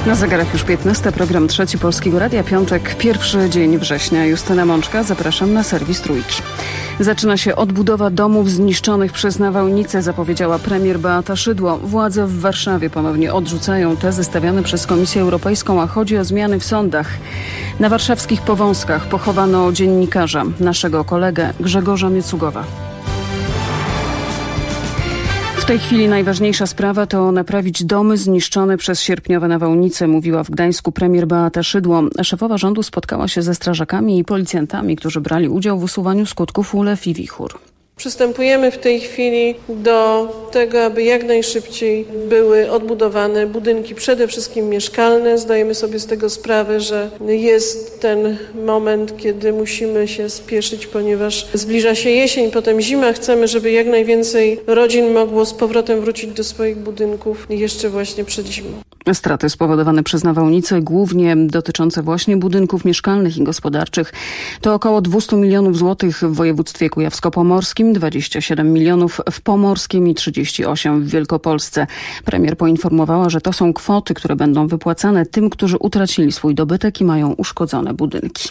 Na zegarach już 15, program Trzeci Polskiego Radia, piątek, pierwszy dzień września. Justyna Mączka, zapraszam na serwis Trójki. Zaczyna się odbudowa domów zniszczonych przez nawałnicę, zapowiedziała premier Beata Szydło. Władze w Warszawie ponownie odrzucają tezy stawiane przez Komisję Europejską, a chodzi o zmiany w sądach. Na warszawskich Powązkach pochowano dziennikarza, naszego kolegę Grzegorza Miecugowa. W tej chwili najważniejsza sprawa to naprawić domy zniszczone przez sierpniowe nawałnice, mówiła w Gdańsku premier Beata Szydło. Szefowa rządu spotkała się ze strażakami i policjantami, którzy brali udział w usuwaniu skutków ulew i wichur. Przystępujemy w tej chwili do tego, aby jak najszybciej były odbudowane budynki, przede wszystkim mieszkalne. Zdajemy sobie z tego sprawę, że jest ten moment, kiedy musimy się spieszyć, ponieważ zbliża się jesień, potem zima. Chcemy, żeby jak najwięcej rodzin mogło z powrotem wrócić do swoich budynków jeszcze właśnie przed zimą. Straty spowodowane przez nawałnice, głównie dotyczące właśnie budynków mieszkalnych i gospodarczych, to około 200 milionów złotych w województwie kujawsko-pomorskim, 27 milionów w Pomorskim i 38 w Wielkopolsce. Premier poinformowała, że to są kwoty, które będą wypłacane tym, którzy utracili swój dobytek i mają uszkodzone budynki.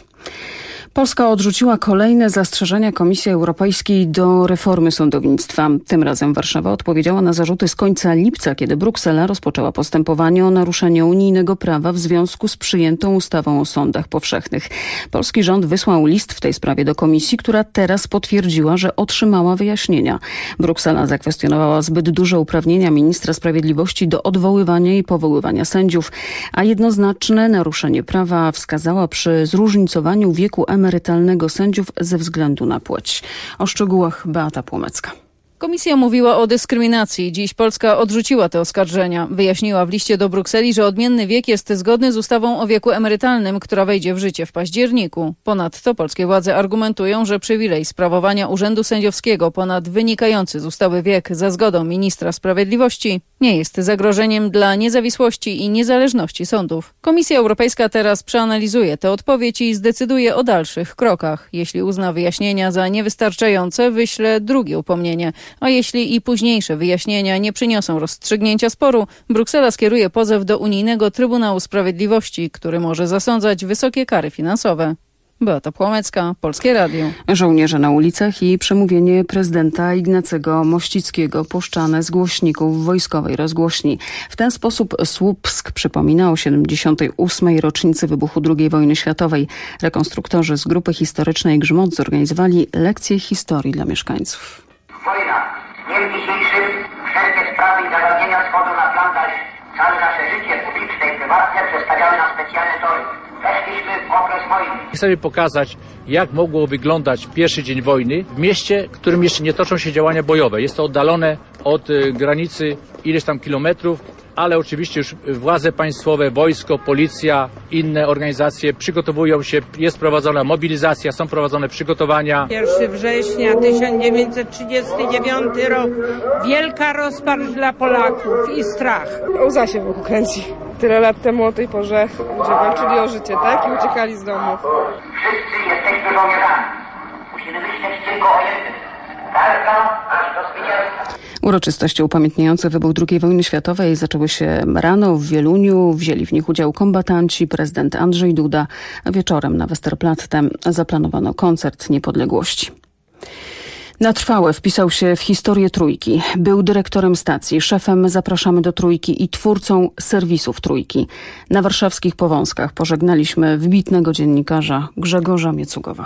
Polska odrzuciła kolejne zastrzeżenia Komisji Europejskiej do reformy sądownictwa. Tym razem Warszawa odpowiedziała na zarzuty z końca lipca, kiedy Bruksela rozpoczęła postępowanie o naruszenie unijnego prawa w związku z przyjętą ustawą o sądach powszechnych. Polski rząd wysłał list w tej sprawie do Komisji, która teraz potwierdziła, że otrzymała wyjaśnienia. Bruksela zakwestionowała zbyt duże uprawnienia ministra sprawiedliwości do odwoływania i powoływania sędziów, a jednoznaczne naruszenie prawa wskazała przy zróżnicowaniu wieku emerytalnego sędziów ze względu na płeć. O szczegółach Beata Płomecka. Komisja mówiła o dyskryminacji. Dziś Polska odrzuciła te oskarżenia. Wyjaśniła w liście do Brukseli, że odmienny wiek jest zgodny z ustawą o wieku emerytalnym, która wejdzie w życie w październiku. Ponadto polskie władze argumentują, że przywilej sprawowania urzędu sędziowskiego ponad wynikający z ustawy wiek za zgodą ministra sprawiedliwości nie jest zagrożeniem dla niezawisłości i niezależności sądów. Komisja Europejska teraz przeanalizuje tę odpowiedź i zdecyduje o dalszych krokach. Jeśli uzna wyjaśnienia za niewystarczające, wyśle drugie upomnienie. A jeśli i późniejsze wyjaśnienia nie przyniosą rozstrzygnięcia sporu, Bruksela skieruje pozew do Unijnego Trybunału Sprawiedliwości, który może zasądzać wysokie kary finansowe. Beata Płomecka, Polskie Radio. Żołnierze na ulicach i przemówienie prezydenta Ignacego Mościckiego puszczane z głośników wojskowej rozgłośni. W ten sposób Słupsk przypomina o 78. rocznicy wybuchu II wojny światowej. Rekonstruktorzy z grupy historycznej Grzmot zorganizowali lekcje historii dla mieszkańców. Wojna. W dniem dzisiejszym wszelkie sprawy i zagadnienia schodzą na plan dalszy. Całe nasze życie publiczne i prywatne przestawiały na specjalne tory. Weszliśmy w okres wojny. Chcemy pokazać, jak mogło wyglądać pierwszy dzień wojny w mieście, w którym jeszcze nie toczą się działania bojowe. Jest to oddalone od granicy ileś tam kilometrów, ale oczywiście już władze państwowe, wojsko, policja, inne organizacje przygotowują się, jest prowadzona mobilizacja, są prowadzone przygotowania. 1 września 1939 rok. Wielka rozpacz dla Polaków i strach. Łza się w uchu kręci. Tyle lat temu o tej porze ludzie walczyli o życie, tak? I uciekali z domów. Wszyscy jesteśmy żołnierzami. Musimy myśleć tylko o jednym. Walka aż do zwycięstwa. Uroczystości upamiętniające wybuch II wojny światowej zaczęły się rano w Wieluniu. Wzięli w nich udział kombatanci, prezydent Andrzej Duda. Wieczorem na Westerplatte zaplanowano koncert niepodległości. Na trwałe wpisał się w historię Trójki. Był dyrektorem stacji, szefem Zapraszamy do Trójki i twórcą serwisów Trójki. Na warszawskich Powązkach pożegnaliśmy wybitnego dziennikarza Grzegorza Miecugowa.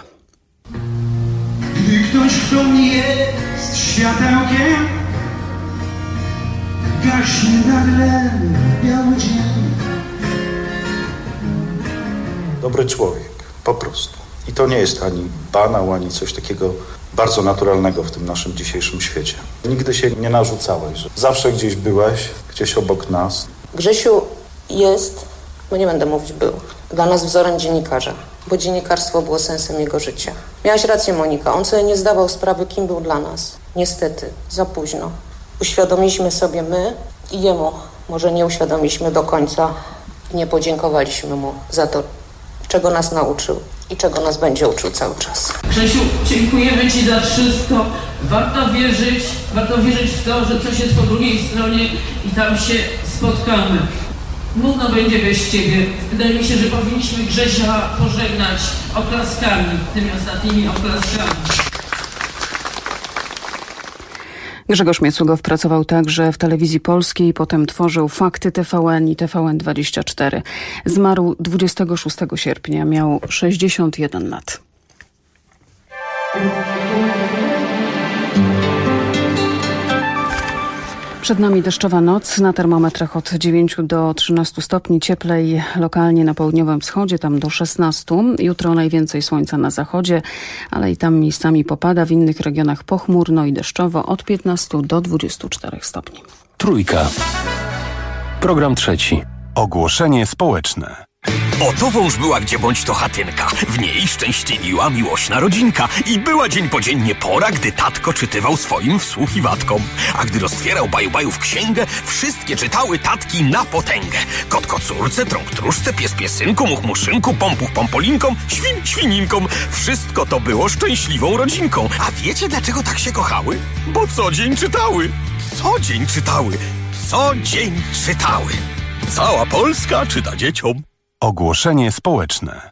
Gdy ktoś, kto nie jest światełkiem, gaśnie nagle w biały dzień. Dobry człowiek, po prostu. I to nie jest ani banał, ani coś takiego bardzo naturalnego w tym naszym dzisiejszym świecie. Nigdy się nie narzucałeś, że zawsze gdzieś byłeś, gdzieś obok nas. Grzesiu jest, bo nie będę mówić był, dla nas wzorem dziennikarza, bo dziennikarstwo było sensem jego życia. Miałaś rację, Monika, on sobie nie zdawał sprawy, kim był dla nas. Niestety, za późno. Uświadomiliśmy sobie my i jemu może nie uświadomiliśmy do końca i nie podziękowaliśmy mu za to, czego nas nauczył i czego nas będzie uczył cały czas. Grzesiu, dziękujemy Ci za wszystko. Warto wierzyć w to, że coś jest po drugiej stronie i tam się spotkamy. Nudno będzie bez ciebie. Wydaje mi się, że powinniśmy Grzesia pożegnać oklaskami, tymi ostatnimi oklaskami. Grzegorz Miecługow pracował także w Telewizji Polskiej, potem tworzył Fakty TVN i TVN24. Zmarł 26 sierpnia, miał 61 lat. Przed nami deszczowa noc, na termometrach od 9 do 13 stopni, cieplej lokalnie na południowym wschodzie, tam do 16. Jutro najwięcej słońca na zachodzie, ale i tam miejscami popada, w innych regionach pochmurno i deszczowo od 15 do 24 stopni. Trójka. Program trzeci. Ogłoszenie społeczne. Oto wąż była gdzie bądź to chatynka. W niej szczęśliwiła miłośna rodzinka. I była dzień po dzień pora, gdy tatko czytywał swoim wsłuchiwatkom. A gdy roztwierał baju-bajów księgę, wszystkie czytały tatki na potęgę. Kot kocurce, trąg tróżce, pies piesynku, much muszynku, pompuch pompolinkom, świn świninkom. Wszystko to było szczęśliwą rodzinką. A wiecie dlaczego tak się kochały? Bo co dzień czytały. Co dzień czytały. Co dzień czytały. Cała Polska czyta dzieciom. Ogłoszenie społeczne.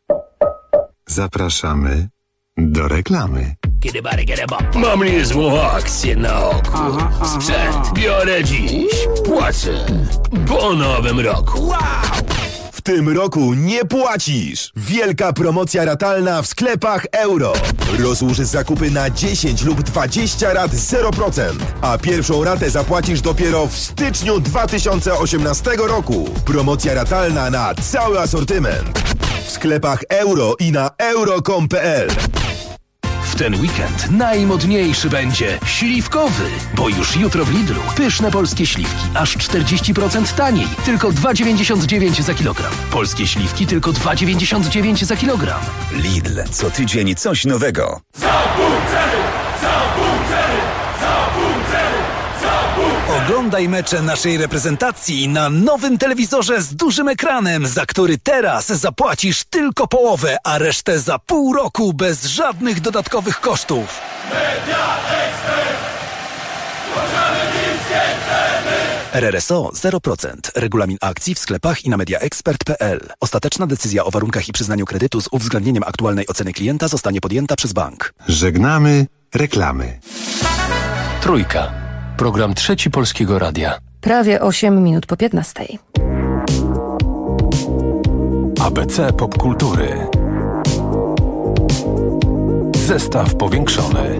Zapraszamy do reklamy. Mam niezłą akcję na oku. Sprzęt biorę dziś. Płacę po nowym roku. W tym roku nie płacisz! Wielka promocja ratalna w sklepach Euro. Rozłóż zakupy na 10 lub 20 rat 0%, a pierwszą ratę zapłacisz dopiero w styczniu 2018 roku. Promocja ratalna na cały asortyment. W sklepach Euro i na euro.com.pl. W ten weekend najmodniejszy będzie śliwkowy, bo już jutro w Lidlu pyszne polskie śliwki aż 40% taniej, tylko 2,99 za kilogram. Polskie śliwki tylko 2,99 za kilogram. Lidl, co tydzień coś nowego. Za pół ceny! Za pół ceny! Za pół ceny! Za pół ceny! Oglądaj mecze naszej reprezentacji na nowym telewizorze z dużym ekranem, za który teraz zapłacisz tylko połowę, a resztę za pół roku bez żadnych dodatkowych kosztów. Media Expert! Zgłaszamy niskie ceny! RRSO 0%. Regulamin akcji w sklepach i na mediaexpert.pl. Ostateczna decyzja o warunkach i przyznaniu kredytu z uwzględnieniem aktualnej oceny klienta zostanie podjęta przez bank. Żegnamy reklamy. Trójka. Program trzeci Polskiego Radia. Prawie 8 minut po 15. ABC Popkultury. Zestaw powiększony.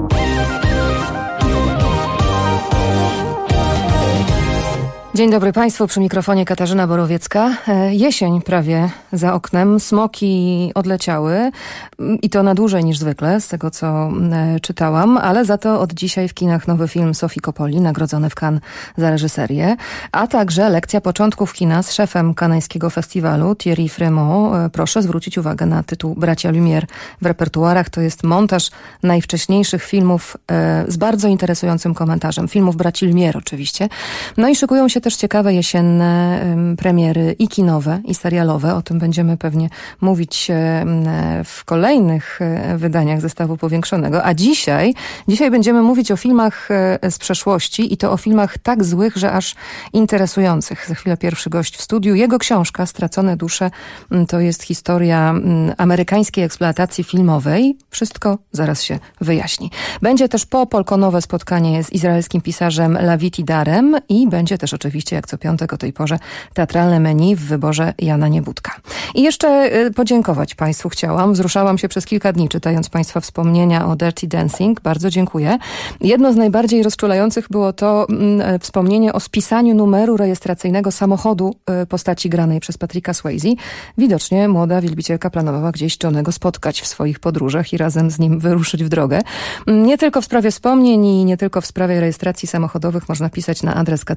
Dzień dobry Państwu, przy mikrofonie Katarzyna Borowiecka. Jesień prawie za oknem, smoki odleciały i to na dłużej niż zwykle, z tego co czytałam, ale za to od dzisiaj w kinach nowy film Sofii Coppoli, nagrodzony w Cannes za reżyserię, a także lekcja początków kina z szefem kanańskiego festiwalu Thierry Frémaux. Proszę zwrócić uwagę na tytuł Bracia Lumière w repertuarach. To jest montaż najwcześniejszych filmów z bardzo interesującym komentarzem. Filmów braci Lumière oczywiście. No i szykują się też ciekawe jesienne premiery i kinowe, i serialowe. O tym będziemy pewnie mówić w kolejnych wydaniach zestawu powiększonego. A dzisiaj będziemy mówić o filmach z przeszłości i to o filmach tak złych, że aż interesujących. Za chwilę pierwszy gość w studiu. Jego książka Stracone dusze to jest historia amerykańskiej eksploatacji filmowej. Wszystko zaraz się wyjaśni. Będzie też popolkonowe spotkanie z izraelskim pisarzem Lavit Idarem i będzie też oczywiście jak co piątek o tej porze teatralne menu w wyborze Jana Niebudka. I jeszcze podziękować Państwu chciałam. Wzruszałam się przez kilka dni czytając Państwa wspomnienia o Dirty Dancing. Bardzo dziękuję. Jedno z najbardziej rozczulających było to wspomnienie o spisaniu numeru rejestracyjnego samochodu postaci granej przez Patricka Swayze. Widocznie młoda wielbicielka planowała gdzieś Johnego spotkać w swoich podróżach i razem z nim wyruszyć w drogę. Nie tylko w sprawie wspomnień i nie tylko w sprawie rejestracji samochodowych można pisać na adres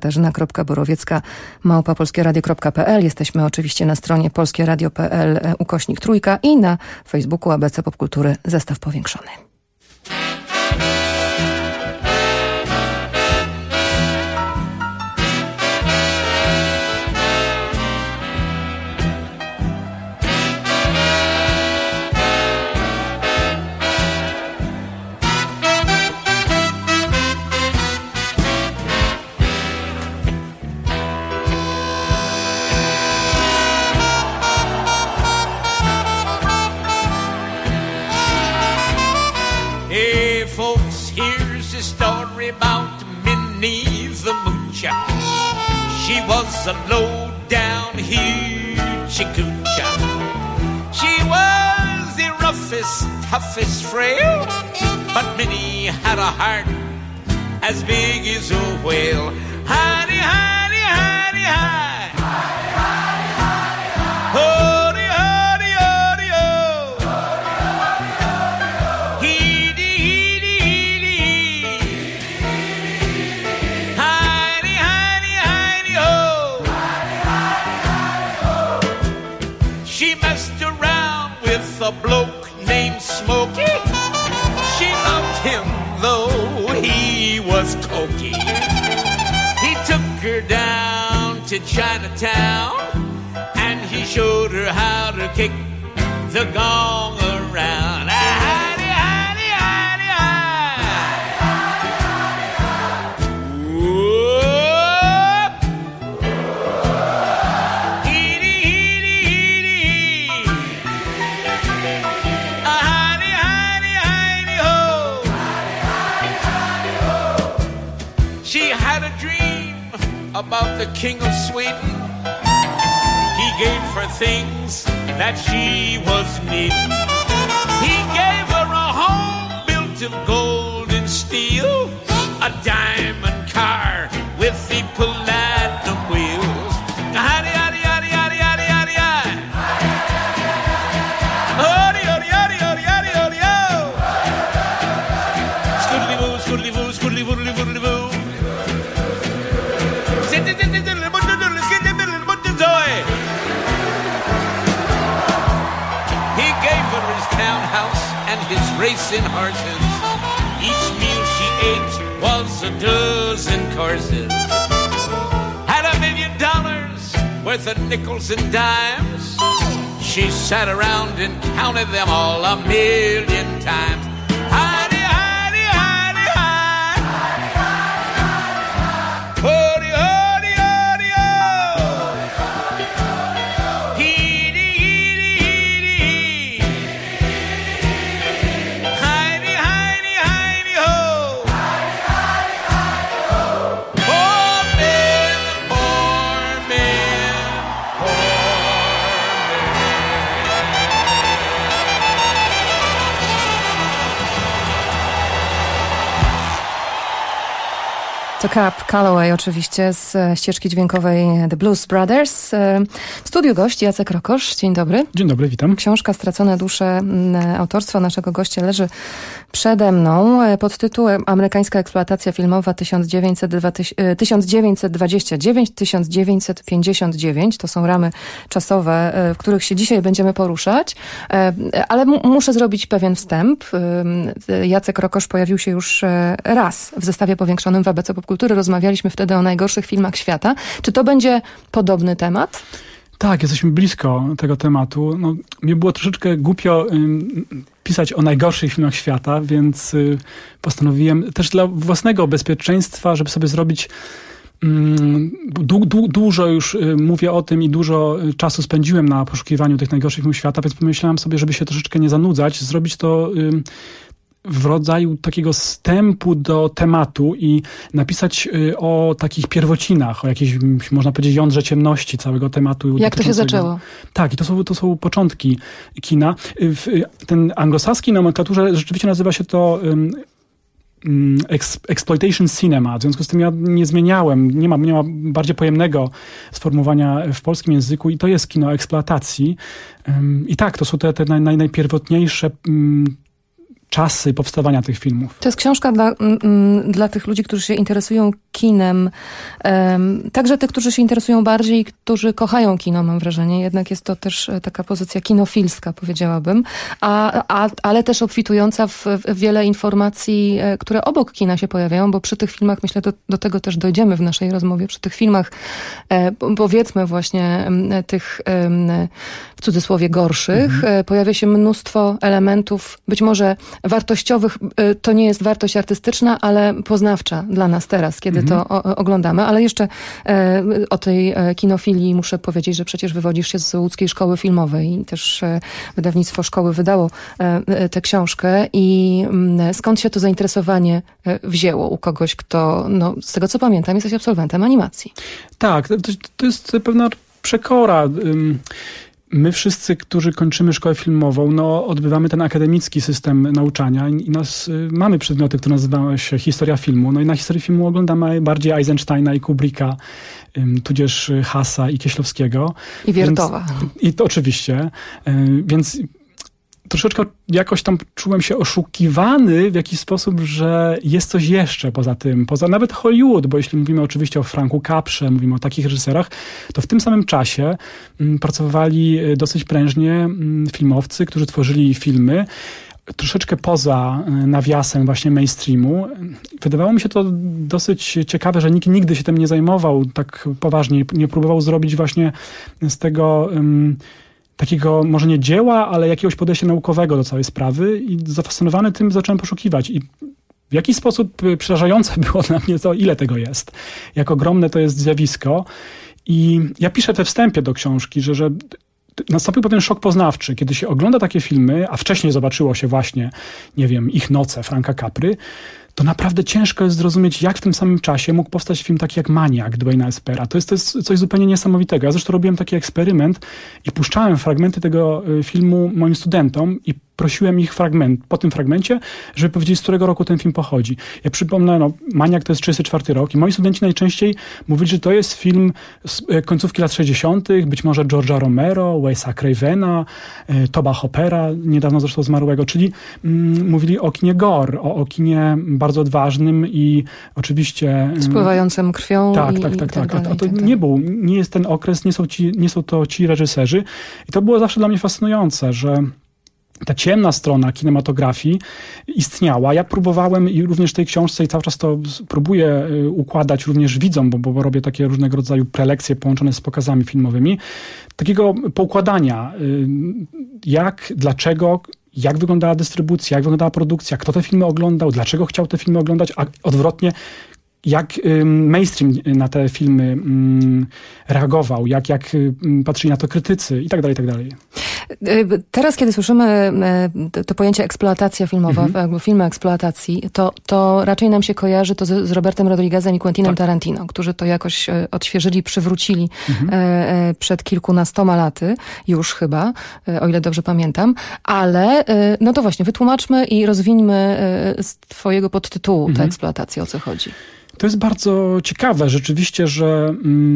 katarzyna.borowiecka@polskieradio.pl. Jesteśmy oczywiście na stronie polskieradio.pl/3 i na Facebooku ABC Popkultury Zestaw Powiększony. story about Minnie the Moocher. She was a low-down hoochie-coocher. She was the roughest, toughest frail, but Minnie had a heart as big as a whale. Honey, honey, honey, honey. Hody, hody, hody, ho. Heedy, heedy, heedy. Heidi, Heidi, Heidi, ho. She messed around with a bloke named Smokey. She loved him though he was cokey. He took her down to Chinatown, and he showed her how to kick the gong around. Heidi, Heidi, Heidi, Heidi. Whoop. Heedy, heedy, heedy. Heidi, Heidi, Heidi, ho. She had a dream about the King of Sweden. He gave her things that she was needing. He gave her a home built of gold and steel, a diamond car with the platinum wheels. Howdy, howdy, howdy, howdy, howdy, howdy, howdy. Howdy, howdy, howdy, howdy, howdy, howdy, ho. Scoodly-boo, scoodly-boo, scoodly-boodly, boodly-boo. He gave her his townhouse and his racing horses. Each meal she ate was a dozen courses. Had $1 million worth of nickels and dimes. She sat around and counted them all 1,000,000 times. Heidi, Heidi, Heidi, Heidi. Hody, hody, hody, ho. Heedy, heedy, heedy. Heidi, Heidi, Heidi, ho. Poor man, poor man, poor To Cap Calloway oczywiście z ścieżki dźwiękowej The Blues Brothers. W studiu gość Jacek Rokosz. Dzień dobry. Dzień dobry, witam. Książka Stracone dusze autorstwa naszego gościa leży przede mną pod tytułem Amerykańska eksploatacja filmowa 1929-1959. To są ramy czasowe, w których się dzisiaj będziemy poruszać. Ale muszę zrobić pewien wstęp. Jacek Rokosz pojawił się już raz w zestawie powiększonym w ABC Popkultury. Rozmawialiśmy wtedy o najgorszych filmach świata. Czy to będzie podobny temat? Tak, jesteśmy blisko tego tematu. No, mnie było troszeczkę głupio pisać o najgorszych filmach świata, więc postanowiłem też dla własnego bezpieczeństwa, żeby sobie zrobić dużo już mówię o tym i dużo czasu spędziłem na poszukiwaniu tych najgorszych filmów świata, więc pomyślałem sobie, żeby się troszeczkę nie zanudzać, zrobić to w rodzaju takiego wstępu do tematu i napisać o takich pierwocinach, o jakiejś, można powiedzieć, jądrze ciemności całego tematu. Jak to się zaczęło? Tak, i to są początki kina. W ten anglosaskiej nomenklaturze rzeczywiście nazywa się to exploitation cinema. W związku z tym ja nie zmieniałem, nie ma bardziej pojemnego sformułowania w polskim języku i to jest kino eksploatacji. I tak, to są te najpierwotniejsze czasy powstawania tych filmów. To jest książka dla tych ludzi, którzy się interesują kinem. Także tych, którzy się interesują bardziej, którzy kochają kino, mam wrażenie. Jednak jest to też taka pozycja kinofilska, powiedziałabym. Ale też obfitująca w wiele informacji, które obok kina się pojawiają, bo przy tych filmach, myślę, do tego też dojdziemy w naszej rozmowie, przy tych filmach, powiedzmy właśnie tych w cudzysłowie gorszych, pojawia się mnóstwo elementów, być może wartościowych. To nie jest wartość artystyczna, ale poznawcza dla nas teraz, kiedy to oglądamy. Ale jeszcze o tej kinofilii muszę powiedzieć, że przecież wywodzisz się z łódzkiej szkoły filmowej i też wydawnictwo szkoły wydało tę książkę. I skąd się to zainteresowanie wzięło u kogoś, kto, no, z tego co pamiętam, jesteś absolwentem animacji? Tak, to jest pewna przekora. My wszyscy, którzy kończymy szkołę filmową, no, odbywamy ten akademicki system nauczania i mamy przedmioty, które nazywają się historia filmu. No i na historii filmu oglądamy bardziej Eisensteina i Kubricka, tudzież Hassa i Kieślowskiego. I Wiertowa. I to oczywiście. Więc troszeczkę jakoś tam czułem się oszukiwany w jakiś sposób, że jest coś jeszcze poza tym, poza nawet Hollywood, bo jeśli mówimy oczywiście o Franku Caprze, mówimy o takich reżyserach, to w tym samym czasie pracowali dosyć prężnie filmowcy, którzy tworzyli filmy troszeczkę poza nawiasem właśnie mainstreamu. Wydawało mi się to dosyć ciekawe, że nikt nigdy się tym nie zajmował tak poważnie, nie próbował zrobić właśnie z tego takiego może nie dzieła, ale jakiegoś podejścia naukowego do całej sprawy i zafascynowany tym zacząłem poszukiwać. I w jakiś sposób przerażające było dla mnie to, ile tego jest. Jak ogromne to jest zjawisko. I ja piszę we wstępie do książki, że nastąpił pewien szok poznawczy, kiedy się ogląda takie filmy, a wcześniej zobaczyło się właśnie, nie wiem, Ich noce Franka Capry, to naprawdę ciężko jest zrozumieć, jak w tym samym czasie mógł powstać film taki jak Maniak Duane'a Espera. To jest coś zupełnie niesamowitego. Ja zresztą robiłem taki eksperyment i puszczałem fragmenty tego filmu moim studentom i prosiłem ich po tym fragmencie, żeby powiedzieć, z którego roku ten film pochodzi. Ja przypomnę, Maniak to jest 1934 rok i moi studenci najczęściej mówili, że to jest film z końcówki lat 60., być może George'a Romero, Wes'a Cravena, Toba Hoppera, niedawno zresztą zmarłego, czyli mówili o kinie gore, o kinie bardzo odważnym i oczywiście spływającym krwią. Tak. A to nie jest ten okres, nie są to ci reżyserzy. I to było zawsze dla mnie fascynujące, że ta ciemna strona kinematografii istniała. Ja próbowałem i również w tej książce i cały czas to próbuję układać również widzom, bo robię takie różnego rodzaju prelekcje połączone z pokazami filmowymi. Takiego poukładania, dlaczego, jak wyglądała dystrybucja, jak wyglądała produkcja, kto te filmy oglądał, dlaczego chciał te filmy oglądać, a odwrotnie, jak mainstream na te filmy reagował, jak patrzyli na to krytycy i tak dalej, i tak dalej. Teraz, kiedy słyszymy to pojęcie eksploatacja filmowa, jakby filmy eksploatacji, to raczej nam się kojarzy to z Robertem Rodriguezem i Quentinem Tarantino, którzy to jakoś odświeżyli, przywrócili przed kilkunastoma laty, już chyba, o ile dobrze pamiętam, ale no to właśnie, wytłumaczmy i rozwińmy z twojego podtytułu tę eksploatację, o co chodzi. To jest bardzo ciekawe rzeczywiście, że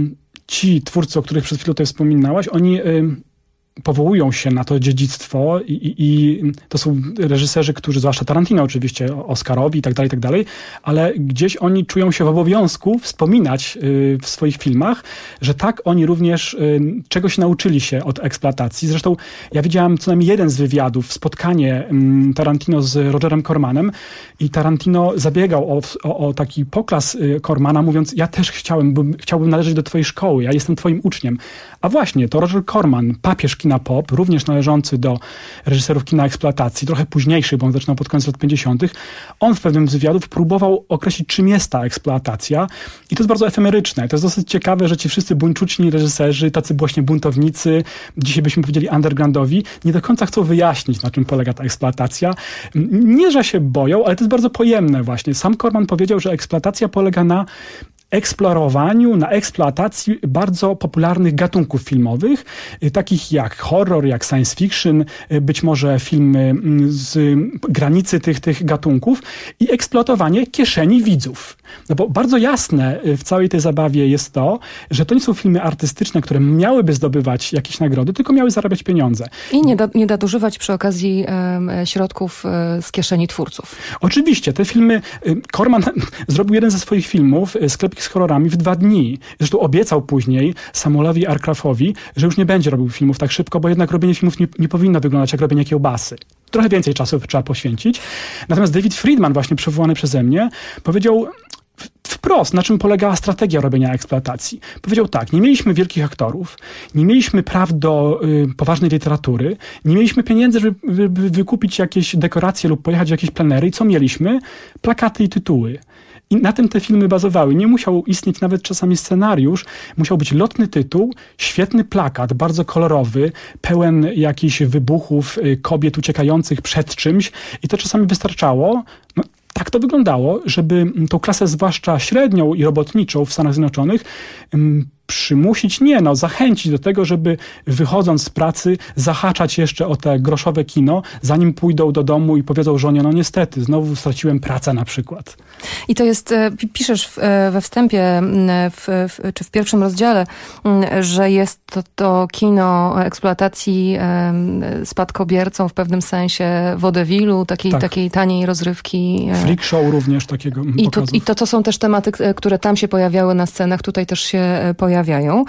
ci twórcy, o których przed chwilą tutaj wspominałaś, oni powołują się na to dziedzictwo i to są reżyserzy, którzy, zwłaszcza Tarantino oczywiście, Oscarowi i tak dalej, ale gdzieś oni czują się w obowiązku wspominać w swoich filmach, że tak oni również czegoś nauczyli się od eksploatacji. Zresztą ja widziałem co najmniej jeden z wywiadów, spotkanie Tarantino z Rogerem Cormanem i Tarantino zabiegał o taki poklas Cormana, mówiąc, ja też chciałbym należeć do twojej szkoły, ja jestem twoim uczniem. A właśnie, to Roger Corman, papież kina pop, również należący do reżyserów kina eksploatacji, trochę późniejszy, bo on zaczynał pod koniec lat 50. On w pewnym z wywiadów próbował określić, czym jest ta eksploatacja i to jest bardzo efemeryczne. To jest dosyć ciekawe, że ci wszyscy buńczuczni reżyserzy, tacy właśnie buntownicy, dzisiaj byśmy powiedzieli undergroundowi, nie do końca chcą wyjaśnić, na czym polega ta eksploatacja. Nie, że się boją, ale to jest bardzo pojemne właśnie. Sam Corman powiedział, że eksploatacja polega na eksplorowaniu, na eksploatacji bardzo popularnych gatunków filmowych, takich jak horror, jak science fiction, być może filmy z granicy tych gatunków i eksploatowanie kieszeni widzów. No bo bardzo jasne w całej tej zabawie jest to, że to nie są filmy artystyczne, które miałyby zdobywać jakieś nagrody, tylko miały zarabiać pieniądze. I nie nadużywać przy okazji środków z kieszeni twórców. Oczywiście, te filmy, Corman zrobił jeden ze swoich filmów, Sklepik z horrorami, w 2 dni. Zresztą obiecał później Samuelowi Arkraffowi, że już nie będzie robił filmów tak szybko, bo jednak robienie filmów nie powinno wyglądać jak robienie kiełbasy. Trochę więcej czasu trzeba poświęcić. Natomiast David Friedman, właśnie przywołany przeze mnie, powiedział wprost, na czym polegała strategia robienia eksploatacji. Powiedział tak, nie mieliśmy wielkich aktorów, nie mieliśmy praw do poważnej literatury, nie mieliśmy pieniędzy, żeby wykupić jakieś dekoracje lub pojechać w jakieś plenery. I co mieliśmy? Plakaty i tytuły. I na tym te filmy bazowały. Nie musiał istnieć nawet czasami scenariusz. Musiał być lotny tytuł, świetny plakat, bardzo kolorowy, pełen jakichś wybuchów, kobiet uciekających przed czymś. I to czasami wystarczało. No, tak to wyglądało, żeby tą klasę, zwłaszcza średnią i robotniczą w Stanach Zjednoczonych, przymusić, zachęcić do tego, żeby wychodząc z pracy zahaczać jeszcze o te groszowe kino, zanim pójdą do domu i powiedzą żonie, no niestety, znowu straciłem pracę na przykład. I to jest, piszesz we wstępie, czy w pierwszym rozdziale, że jest to kino eksploatacji spadkobiercą w pewnym sensie wodeville'u, takiej taniej rozrywki. Freak show również takiego I to są też tematy, które tam się pojawiały na scenach, tutaj też się pojawiają.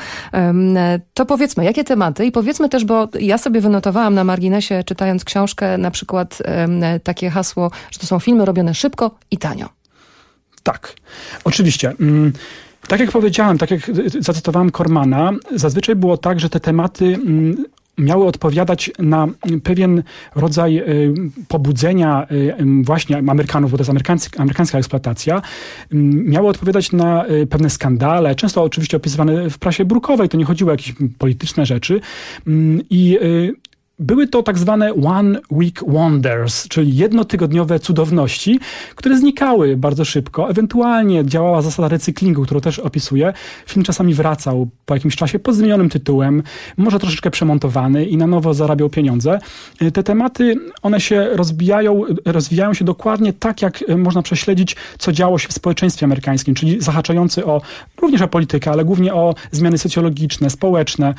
To powiedzmy, jakie tematy? I powiedzmy też, bo ja sobie wynotowałam na marginesie, czytając książkę, na przykład takie hasło, że to są filmy robione szybko i tanio. Tak, oczywiście. Tak jak powiedziałem, tak jak zacytowałem Cormana, zazwyczaj było tak, że te tematy miały odpowiadać na pewien rodzaj pobudzenia właśnie Amerykanów, bo to jest amerykańska eksploatacja, miały odpowiadać na pewne skandale, często oczywiście opisywane w prasie brukowej, to nie chodziło o jakieś polityczne rzeczy i były to tak zwane one week wonders, czyli jednotygodniowe cudowności, które znikały bardzo szybko. Ewentualnie działała zasada recyklingu, którą też opisuję. Film czasami wracał po jakimś czasie pod zmienionym tytułem, może troszeczkę przemontowany i na nowo zarabiał pieniądze. Te tematy, one się rozwijają się dokładnie tak, jak można prześledzić, co działo się w społeczeństwie amerykańskim, czyli zahaczający również o politykę, ale głównie o zmiany socjologiczne, społeczne.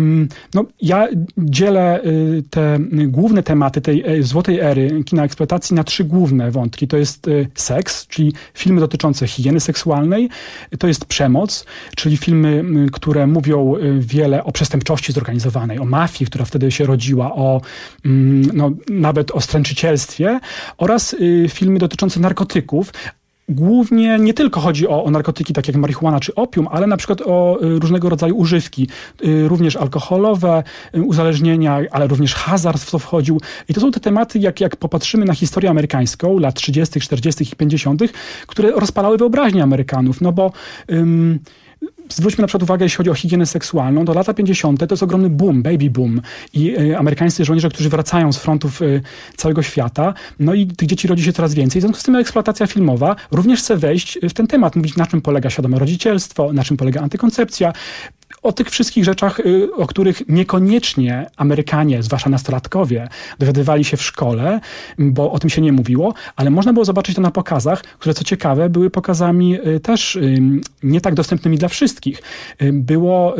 Ja dzielę te główne tematy tej złotej ery kina eksploatacji na 3 główne wątki. To jest seks, czyli filmy dotyczące higieny seksualnej. To jest przemoc, czyli filmy, które mówią wiele o przestępczości zorganizowanej, o mafii, która wtedy się rodziła, nawet o stręczycielstwie oraz filmy dotyczące narkotyków. Głównie nie tylko chodzi o narkotyki, tak jak marihuana czy opium, ale na przykład o różnego rodzaju używki, również alkoholowe, uzależnienia, ale również hazard w to wchodził. I to są te tematy, jak popatrzymy na historię amerykańską lat 30., 40. i 50., które rozpalały wyobraźnię Amerykanów, bo zwróćmy na przykład uwagę, jeśli chodzi o higienę seksualną, to lata 50. to jest ogromny boom, baby boom i amerykańscy żołnierze, którzy wracają z frontów całego świata, i tych dzieci rodzi się coraz więcej. W związku z tym eksploatacja filmowa również chce wejść w ten temat, mówić, na czym polega świadome rodzicielstwo, na czym polega antykoncepcja, o tych wszystkich rzeczach, o których niekoniecznie Amerykanie, zwłaszcza nastolatkowie, dowiadywali się w szkole, bo o tym się nie mówiło, ale można było zobaczyć to na pokazach, które co ciekawe były pokazami też nie tak dostępnymi dla wszystkich. Było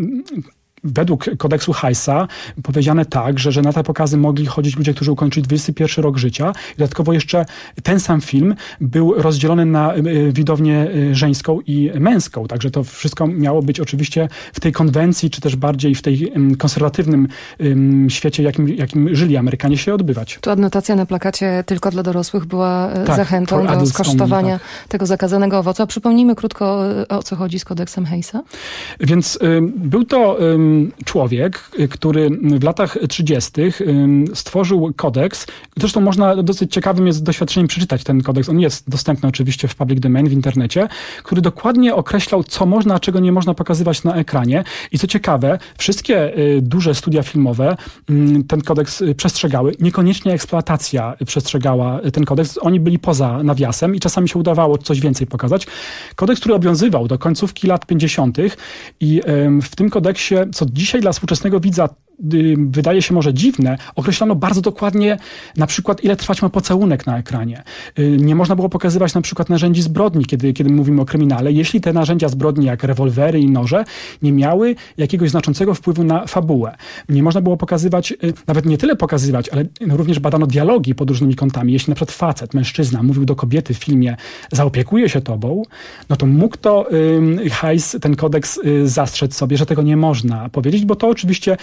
według kodeksu Heisa powiedziane tak, że na te pokazy mogli chodzić ludzie, którzy ukończyli 21 rok życia. Dodatkowo jeszcze ten sam film był rozdzielony na widownię żeńską i męską. Także to wszystko miało być oczywiście w tej konwencji, czy też bardziej w tej konserwatywnym świecie, jakim żyli Amerykanie, się odbywać. Tu adnotacja na plakacie tylko dla dorosłych była zachętą do skosztowania tego zakazanego owoca. Przypomnijmy krótko, o co chodzi z kodeksem Heisa. Więc był to człowiek, który w latach 30. stworzył kodeks. Zresztą można, dosyć ciekawym jest doświadczeniem przeczytać ten kodeks. On jest dostępny oczywiście w public domain, w internecie, który dokładnie określał, co można, a czego nie można pokazywać na ekranie. I co ciekawe, wszystkie duże studia filmowe ten kodeks przestrzegały. Niekoniecznie eksploatacja przestrzegała ten kodeks. Oni byli poza nawiasem i czasami się udawało coś więcej pokazać. Kodeks, który obowiązywał do końcówki lat 50. i w tym kodeksie, co dzisiaj dla współczesnego widza wydaje się może dziwne, określono bardzo dokładnie na przykład, ile trwać ma pocałunek na ekranie. Nie można było pokazywać na przykład narzędzi zbrodni, kiedy mówimy o kryminale, jeśli te narzędzia zbrodni, jak rewolwery i noże, nie miały jakiegoś znaczącego wpływu na fabułę. Nie można było pokazywać, nawet nie tyle pokazywać, ale również badano dialogi pod różnymi kątami. Jeśli na przykład facet, mężczyzna mówił do kobiety w filmie, zaopiekuję się tobą, to mógł to Heis, ten kodeks, zastrzec sobie, że tego nie można powiedzieć, bo to oczywiście miało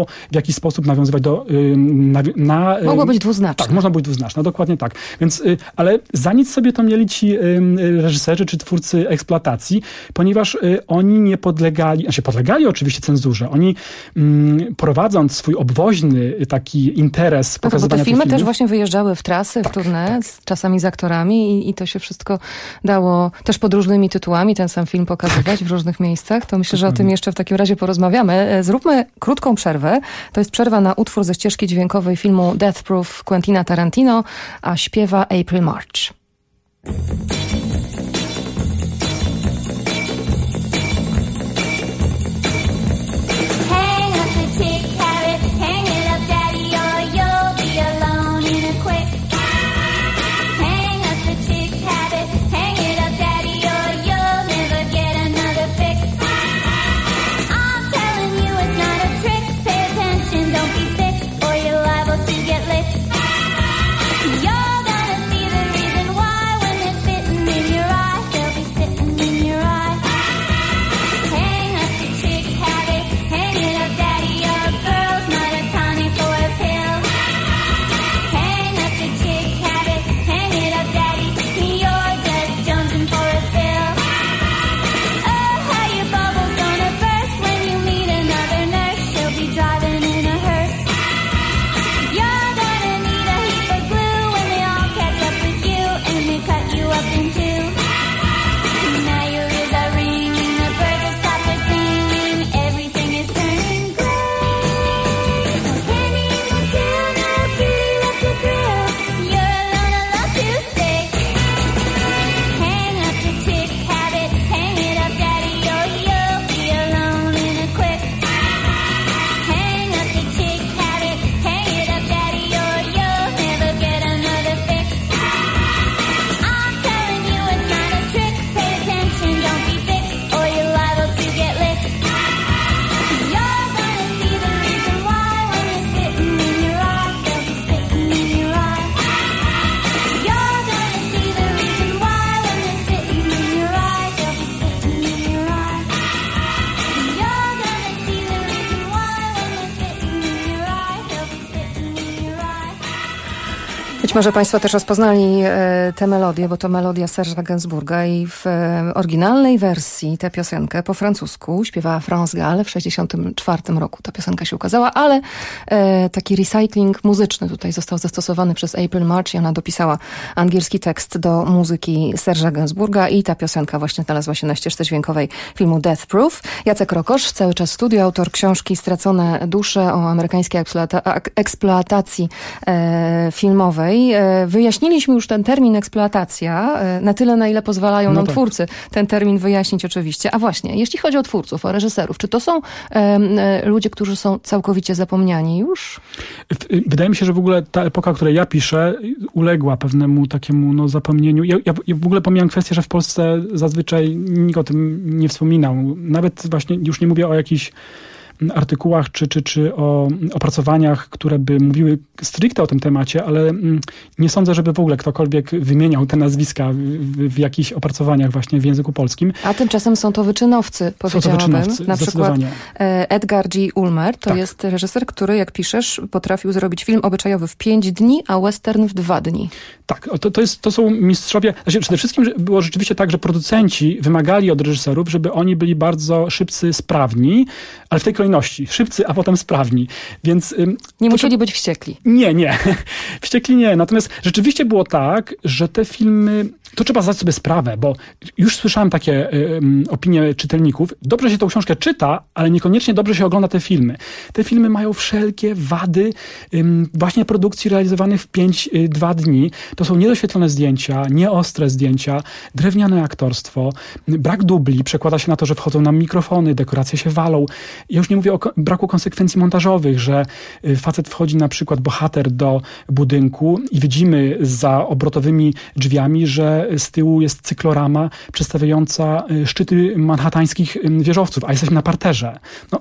albo w jakiś sposób nawiązywać do... Mogło być dwuznaczne. Tak, można być dwuznaczne, dokładnie tak. Więc, ale za nic sobie to mieli ci reżyserzy czy twórcy eksploatacji, ponieważ oni nie podlegali oczywiście cenzurze. Oni prowadząc swój obwoźny taki interes pokazywania tych filmów. Te filmy też właśnie wyjeżdżały w trasy, w tournée, czasami z aktorami i to się wszystko dało też pod różnymi tytułami ten sam film pokazywać w różnych miejscach. To myślę, że o tym jeszcze w takim razie porozmawiamy. Zróbmy krótką przerwę. To jest przerwa na utwór ze ścieżki dźwiękowej filmu Death Proof Quentina Tarantino, a śpiewa April March. Może Państwo też rozpoznali tę melodię, bo to melodia Serge'a Gainsbourga i w oryginalnej wersji tę piosenkę po francusku śpiewała France Gall w 1964 roku. Ta piosenka się ukazała, ale taki recycling muzyczny tutaj został zastosowany przez April March i ona dopisała angielski tekst do muzyki Serge'a Gainsbourga i ta piosenka właśnie znalazła się na ścieżce dźwiękowej filmu Death Proof. Jacek Rokosz, cały czas studio, autor książki Stracone dusze o amerykańskiej eksploatacji filmowej. Wyjaśniliśmy już ten termin eksploatacja na tyle, na ile pozwalają nam twórcy ten termin wyjaśnić oczywiście. A właśnie, jeśli chodzi o twórców, o reżyserów, czy to są ludzie, którzy są całkowicie zapomniani już? Wydaje mi się, że w ogóle ta epoka, o której ja piszę, uległa pewnemu takiemu zapomnieniu. Ja w ogóle pomijam kwestię, że w Polsce zazwyczaj nikt o tym nie wspominał. Nawet właśnie już nie mówię o jakichś artykułach czy o opracowaniach, które by mówiły stricte o tym temacie, ale nie sądzę, żeby w ogóle ktokolwiek wymieniał te nazwiska w jakichś opracowaniach właśnie w języku polskim. A tymczasem są to wyczynowcy, powiedziałabym. Na przykład Edgar G. Ulmer to jest reżyser, który, jak piszesz, potrafił zrobić film obyczajowy w 5 dni, a western w 2 dni. Tak, to są mistrzowie. Znaczy, przede wszystkim było rzeczywiście tak, że producenci wymagali od reżyserów, żeby oni byli bardzo szybcy, sprawni, ale w tej kolejności. Szybcy, a potem sprawni. Więc nie musieli być wściekli. Nie. Wściekli nie. Natomiast rzeczywiście było tak, że te filmy... To trzeba zdać sobie sprawę, bo już słyszałem takie opinie czytelników. Dobrze się tą książkę czyta, ale niekoniecznie dobrze się ogląda te filmy. Te filmy mają wszelkie wady właśnie produkcji realizowanych w 5-2 dni. To są niedoświetlone zdjęcia, nieostre zdjęcia, drewniane aktorstwo, brak dubli, przekłada się na to, że wchodzą nam mikrofony, dekoracje się walą. Ja już nie mówię o braku konsekwencji montażowych, że facet wchodzi na przykład bohater do budynku i widzimy za obrotowymi drzwiami, że z tyłu jest cyklorama przedstawiająca szczyty manhattańskich wieżowców, a jesteśmy na parterze. No,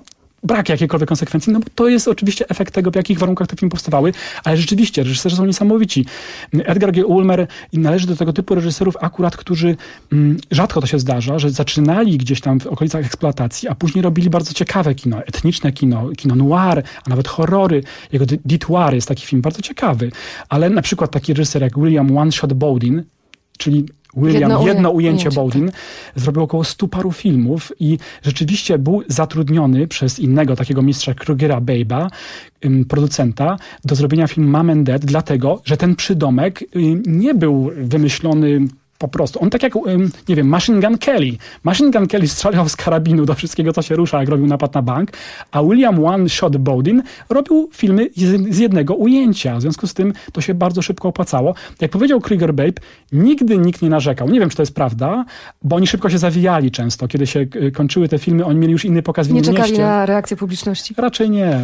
brak jakiejkolwiek konsekwencji, no bo to jest oczywiście efekt tego, w jakich warunkach te filmy powstawały, ale rzeczywiście reżyserzy są niesamowici. Edgar G. Ulmer należy do tego typu reżyserów akurat, którzy, rzadko to się zdarza, że zaczynali gdzieś tam w okolicach eksploatacji, a później robili bardzo ciekawe kino, etniczne kino noir, a nawet horrory. Jego Ditoir jest taki film bardzo ciekawy, ale na przykład taki reżyser jak William One Shot Bowden, czyli jedno ujęcie Bowden, zrobił około 100 paru filmów i rzeczywiście był zatrudniony przez innego takiego mistrza Krugera Babe'a, producenta, do zrobienia filmu Mom and Dad, dlatego, że ten przydomek nie był wymyślony po prostu. On tak jak, nie wiem, Machine Gun Kelly. Machine Gun Kelly strzelał z karabinu do wszystkiego, co się rusza, jak robił napad na bank, a William One Shot Bowden robił filmy z jednego ujęcia. W związku z tym to się bardzo szybko opłacało. Jak powiedział Kruger Babe, nigdy nikt nie narzekał. Nie wiem, czy to jest prawda, bo oni szybko się zawijali często. Kiedy się kończyły te filmy, oni mieli już inny pokaz w innym mieście. Nie czekali na reakcję publiczności? Raczej nie.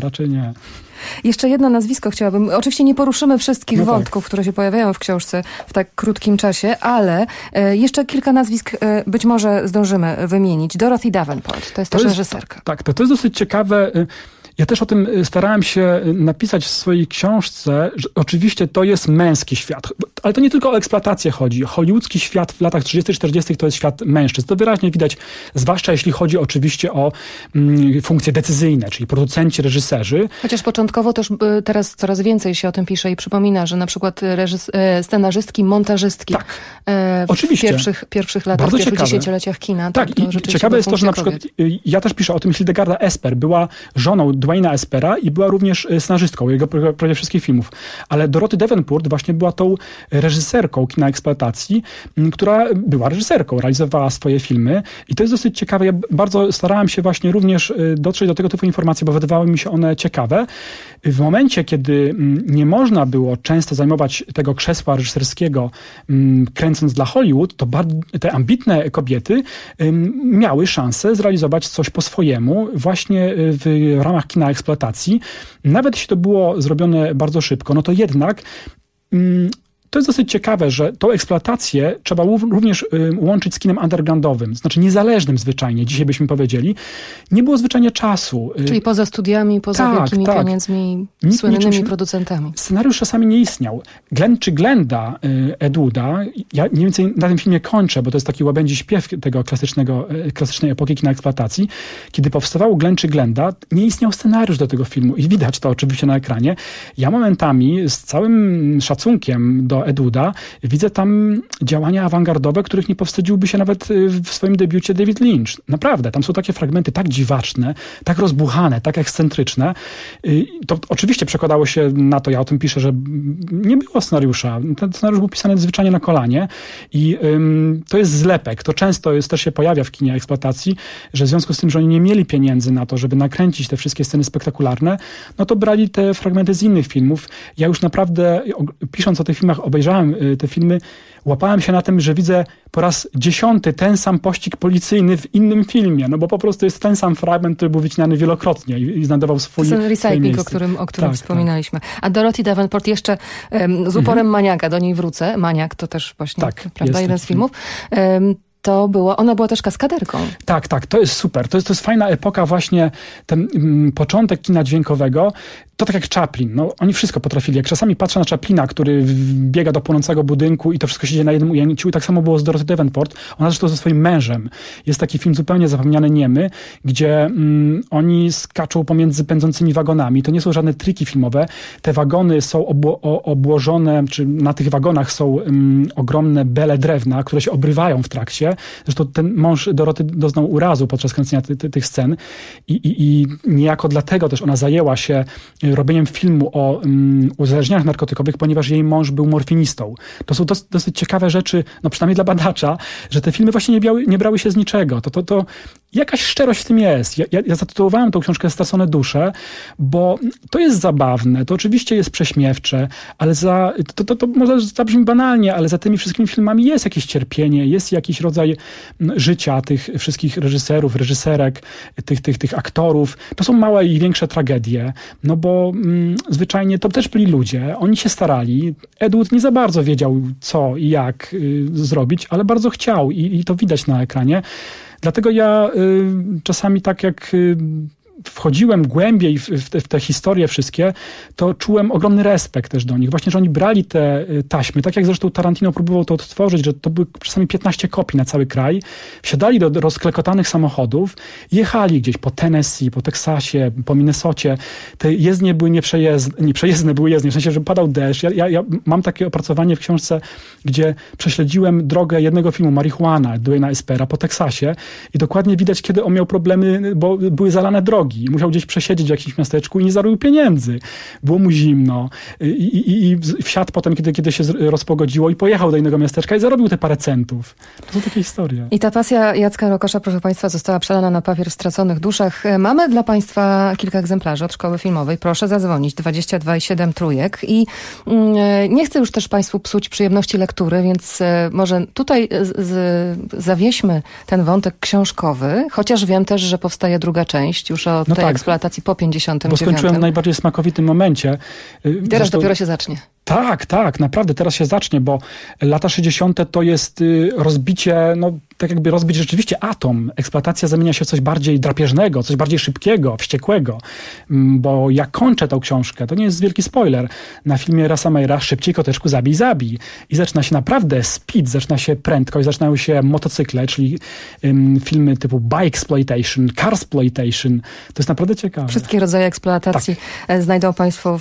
Jeszcze jedno nazwisko chciałabym. Oczywiście nie poruszymy wszystkich wątków, które się pojawiają w książce w tak krótkim czasie, ale jeszcze kilka nazwisk być może zdążymy wymienić. Dorothy Davenport, to jest też reżyserka. Tak, to jest dosyć ciekawe. Ja też o tym starałem się napisać w swojej książce, że oczywiście to jest męski świat, ale to nie tylko o eksploatację chodzi. Hollywoodzki świat w latach 30-40 to jest świat mężczyzn. To wyraźnie widać, zwłaszcza jeśli chodzi oczywiście o funkcje decyzyjne, czyli producenci, reżyserzy. Chociaż początkowo też teraz coraz więcej się o tym pisze i przypomina, że na przykład scenarzystki, montażystki oczywiście. w pierwszych latach, w pierwszych dziesięcioleciach kina. Tak, i ciekawe jest to, że na przykład ja też piszę o tym, Hildegarda Esper była żoną Dwayna Espera i była również scenarzystką jego prawie wszystkich filmów. Ale Dorothy Davenport właśnie była tą reżyserką kina eksploatacji, która była reżyserką, realizowała swoje filmy i to jest dosyć ciekawe. Ja bardzo starałem się właśnie również dotrzeć do tego typu informacji, bo wydawały mi się one ciekawe. W momencie, kiedy nie można było często zajmować tego krzesła reżyserskiego kręcąc dla Hollywood, to te ambitne kobiety miały szansę zrealizować coś po swojemu właśnie w ramach kina eksploatacji. Nawet jeśli to było zrobione bardzo szybko, no to jednak to jest dosyć ciekawe, że tą eksploatację trzeba również łączyć z kinem undergroundowym, znaczy niezależnym zwyczajnie, dzisiaj byśmy powiedzieli. Nie było zwyczajnie czasu. Czyli poza studiami, poza wielkimi pieniędzmi, słynnymi producentami. Scenariusz czasami nie istniał. Glenn czy Glenda Ed Wooda, ja mniej więcej na tym filmie kończę, bo to jest taki łabędzi śpiew tego klasycznej epoki kina eksploatacji. Kiedy powstawał Glenn czy Glenda, nie istniał scenariusz do tego filmu i widać to oczywiście na ekranie. Ja momentami z całym szacunkiem do Ed Wooda widzę tam działania awangardowe, których nie powstydziłby się nawet w swoim debiucie David Lynch. Naprawdę, tam są takie fragmenty tak dziwaczne, tak rozbuchane, tak ekscentryczne. To oczywiście przekładało się na to, ja o tym piszę, że nie było scenariusza. Ten scenariusz był pisany zwyczajnie na kolanie i to jest zlepek. To często też się pojawia w kinie eksploatacji, że w związku z tym, że oni nie mieli pieniędzy na to, żeby nakręcić te wszystkie sceny spektakularne, no to brali te fragmenty z innych filmów. Ja już naprawdę, pisząc o tych filmach, obejrzałem te filmy, łapałem się na tym, że widzę po raz 10 ten sam pościg policyjny w innym filmie, no bo po prostu jest ten sam fragment, który był wycinany wielokrotnie i znajdował swój ten recycling, o którym wspominaliśmy. A Dorothy Davenport jeszcze z uporem maniaka, do niej wrócę. Maniak to też właśnie, prawda, jeden z filmów. Ona była też kaskaderką. Tak, to jest super. To jest fajna epoka właśnie, ten początek kina dźwiękowego. To tak jak Chaplin. No, oni wszystko potrafili. Jak czasami patrzę na Chaplina, który biega do płonącego budynku i to wszystko się dzieje na jednym ujęciu. I tak samo było z Dorothy Davenport. Ona zresztą ze swoim mężem. Jest taki film zupełnie zapomniany, niemy, gdzie oni skaczą pomiędzy pędzącymi wagonami. To nie są żadne triki filmowe. Te wagony są obłożone, czy na tych wagonach są ogromne bele drewna, które się obrywają w trakcie. Zresztą ten mąż Doroty doznał urazu podczas kręcenia tych scen i niejako dlatego też ona zajęła się robieniem filmu o uzależnieniach narkotykowych, ponieważ jej mąż był morfinistą. To są dosyć ciekawe rzeczy, no przynajmniej dla badacza, że te filmy właśnie nie brały się z niczego. To jakaś szczerość w tym jest. Ja zatytułowałem tą książkę Stracone dusze, bo to jest zabawne, to oczywiście jest prześmiewcze, ale to może zabrzmi banalnie, ale za tymi wszystkimi filmami jest jakieś cierpienie, jest jakiś rodzaj życia tych wszystkich reżyserów, reżyserek, tych aktorów. To są małe i większe tragedie, no bo zwyczajnie to też byli ludzie, oni się starali. Ed Wood nie za bardzo wiedział, co i jak zrobić, ale bardzo chciał i to widać na ekranie. Dlatego ja czasami tak jak wchodziłem głębiej w te historie wszystkie, to czułem ogromny respekt też do nich. Właśnie, że oni brali te taśmy, tak jak zresztą Tarantino próbował to odtworzyć, że to były czasami 15 kopii na cały kraj, wsiadali do rozklekotanych samochodów, jechali gdzieś po Tennessee, po Teksasie, po Minnesocie. Te jezdnie były nieprzejezdne były jezdnie, w sensie, że padał deszcz. Ja mam takie opracowanie w książce, gdzie prześledziłem drogę jednego filmu, Marihuana, Duane'a Espera, po Teksasie i dokładnie widać, kiedy on miał problemy, bo były zalane drogi. Musiał gdzieś przesiedzieć w jakimś miasteczku i nie zarobił pieniędzy. Było mu zimno i wsiadł potem, kiedy się rozpogodziło i pojechał do innego miasteczka i zarobił te parę centów. To są takie historie. I ta pasja Jacka Rokosza, proszę Państwa, została przelana na papier w straconych duszach. Mamy dla Państwa kilka egzemplarzy od Szkoły Filmowej. Proszę zadzwonić 22,7 trójek. I nie chcę już też Państwu psuć przyjemności lektury, więc może tutaj zawieźmy ten wątek książkowy, chociaż wiem też, że powstaje druga część już o tej eksploatacji po 59. Bo skończyłem w najbardziej smakowitym momencie. Teraz dopiero się zacznie. Tak, naprawdę teraz się zacznie, bo lata 60. to jest rozbicie, tak jakby rozbić rzeczywiście atom. Eksploatacja zamienia się w coś bardziej drapieżnego, coś bardziej szybkiego, wściekłego. Bo ja kończę tą książkę, to nie jest wielki spoiler, na filmie Rasa Mayera Szybciej koteczku zabij. I zaczyna się naprawdę speed, zaczyna się prędkość, zaczynają się motocykle, czyli filmy typu bikesploitation, carsploitation. To jest naprawdę ciekawe. Wszystkie rodzaje eksploatacji znajdą Państwo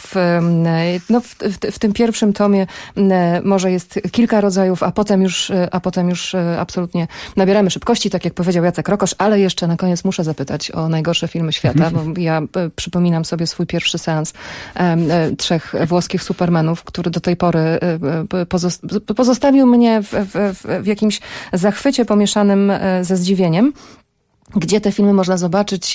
w tym pierwszym tomie. Może jest kilka rodzajów, a potem już absolutnie nabieramy szybkości, tak jak powiedział Jacek Rokosz, ale jeszcze na koniec muszę zapytać o najgorsze filmy świata, bo ja przypominam sobie swój pierwszy seans 3 włoskich Supermanów, który do tej pory pozostawił mnie w jakimś zachwycie pomieszanym ze zdziwieniem. Gdzie te filmy można zobaczyć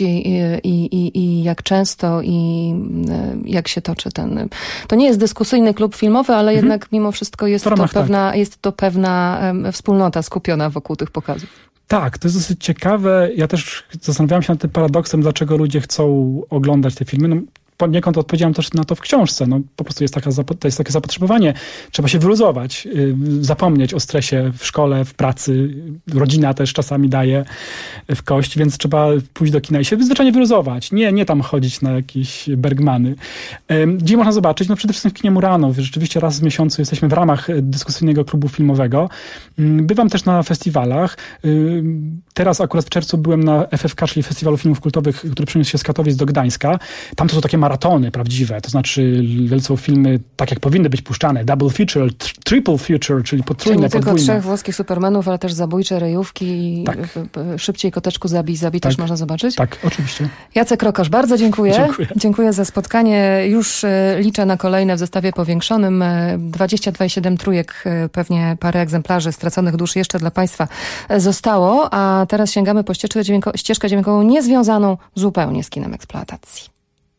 i jak często i jak się toczy ten... To nie jest dyskusyjny klub filmowy, ale jednak mimo wszystko jest to pewna wspólnota skupiona wokół tych pokazów. Tak, to jest dosyć ciekawe. Ja też zastanawiałem się nad tym paradoksem, dlaczego ludzie chcą oglądać te filmy. Poniekąd odpowiedziałem też na to w książce. Po prostu jest takie zapotrzebowanie. Trzeba się wyluzować, zapomnieć o stresie w szkole, w pracy. Rodzina też czasami daje w kość, więc trzeba pójść do kina i się zwyczajnie wyluzować. Nie tam chodzić na jakieś Bergmany. Gdzie można zobaczyć? Przede wszystkim w kinie Murano. Rzeczywiście raz w miesiącu jesteśmy w ramach dyskusyjnego klubu filmowego. Bywam też na festiwalach. Teraz akurat w czerwcu byłem na FFK, czyli Festiwalu Filmów Kultowych, który przeniósł się z Katowic do Gdańska. Tam to są takie maratony prawdziwe, to znaczy są filmy tak, jak powinny być puszczane. Double feature, triple feature, czyli potrójne, nie tylko podwójne. 3 włoskich Supermanów, ale też zabójcze rejówki. Tak. Szybciej koteczku zabij też można zobaczyć. Tak, oczywiście. Jacek Rokosz, bardzo dziękuję. Dziękuję za spotkanie. Już liczę na kolejne w zestawie powiększonym. 22,7 trójek, pewnie parę egzemplarzy Straconych dusz jeszcze dla Państwa zostało, a teraz sięgamy po ścieżkę dźwiękową niezwiązaną zupełnie z kinem eksploatacji.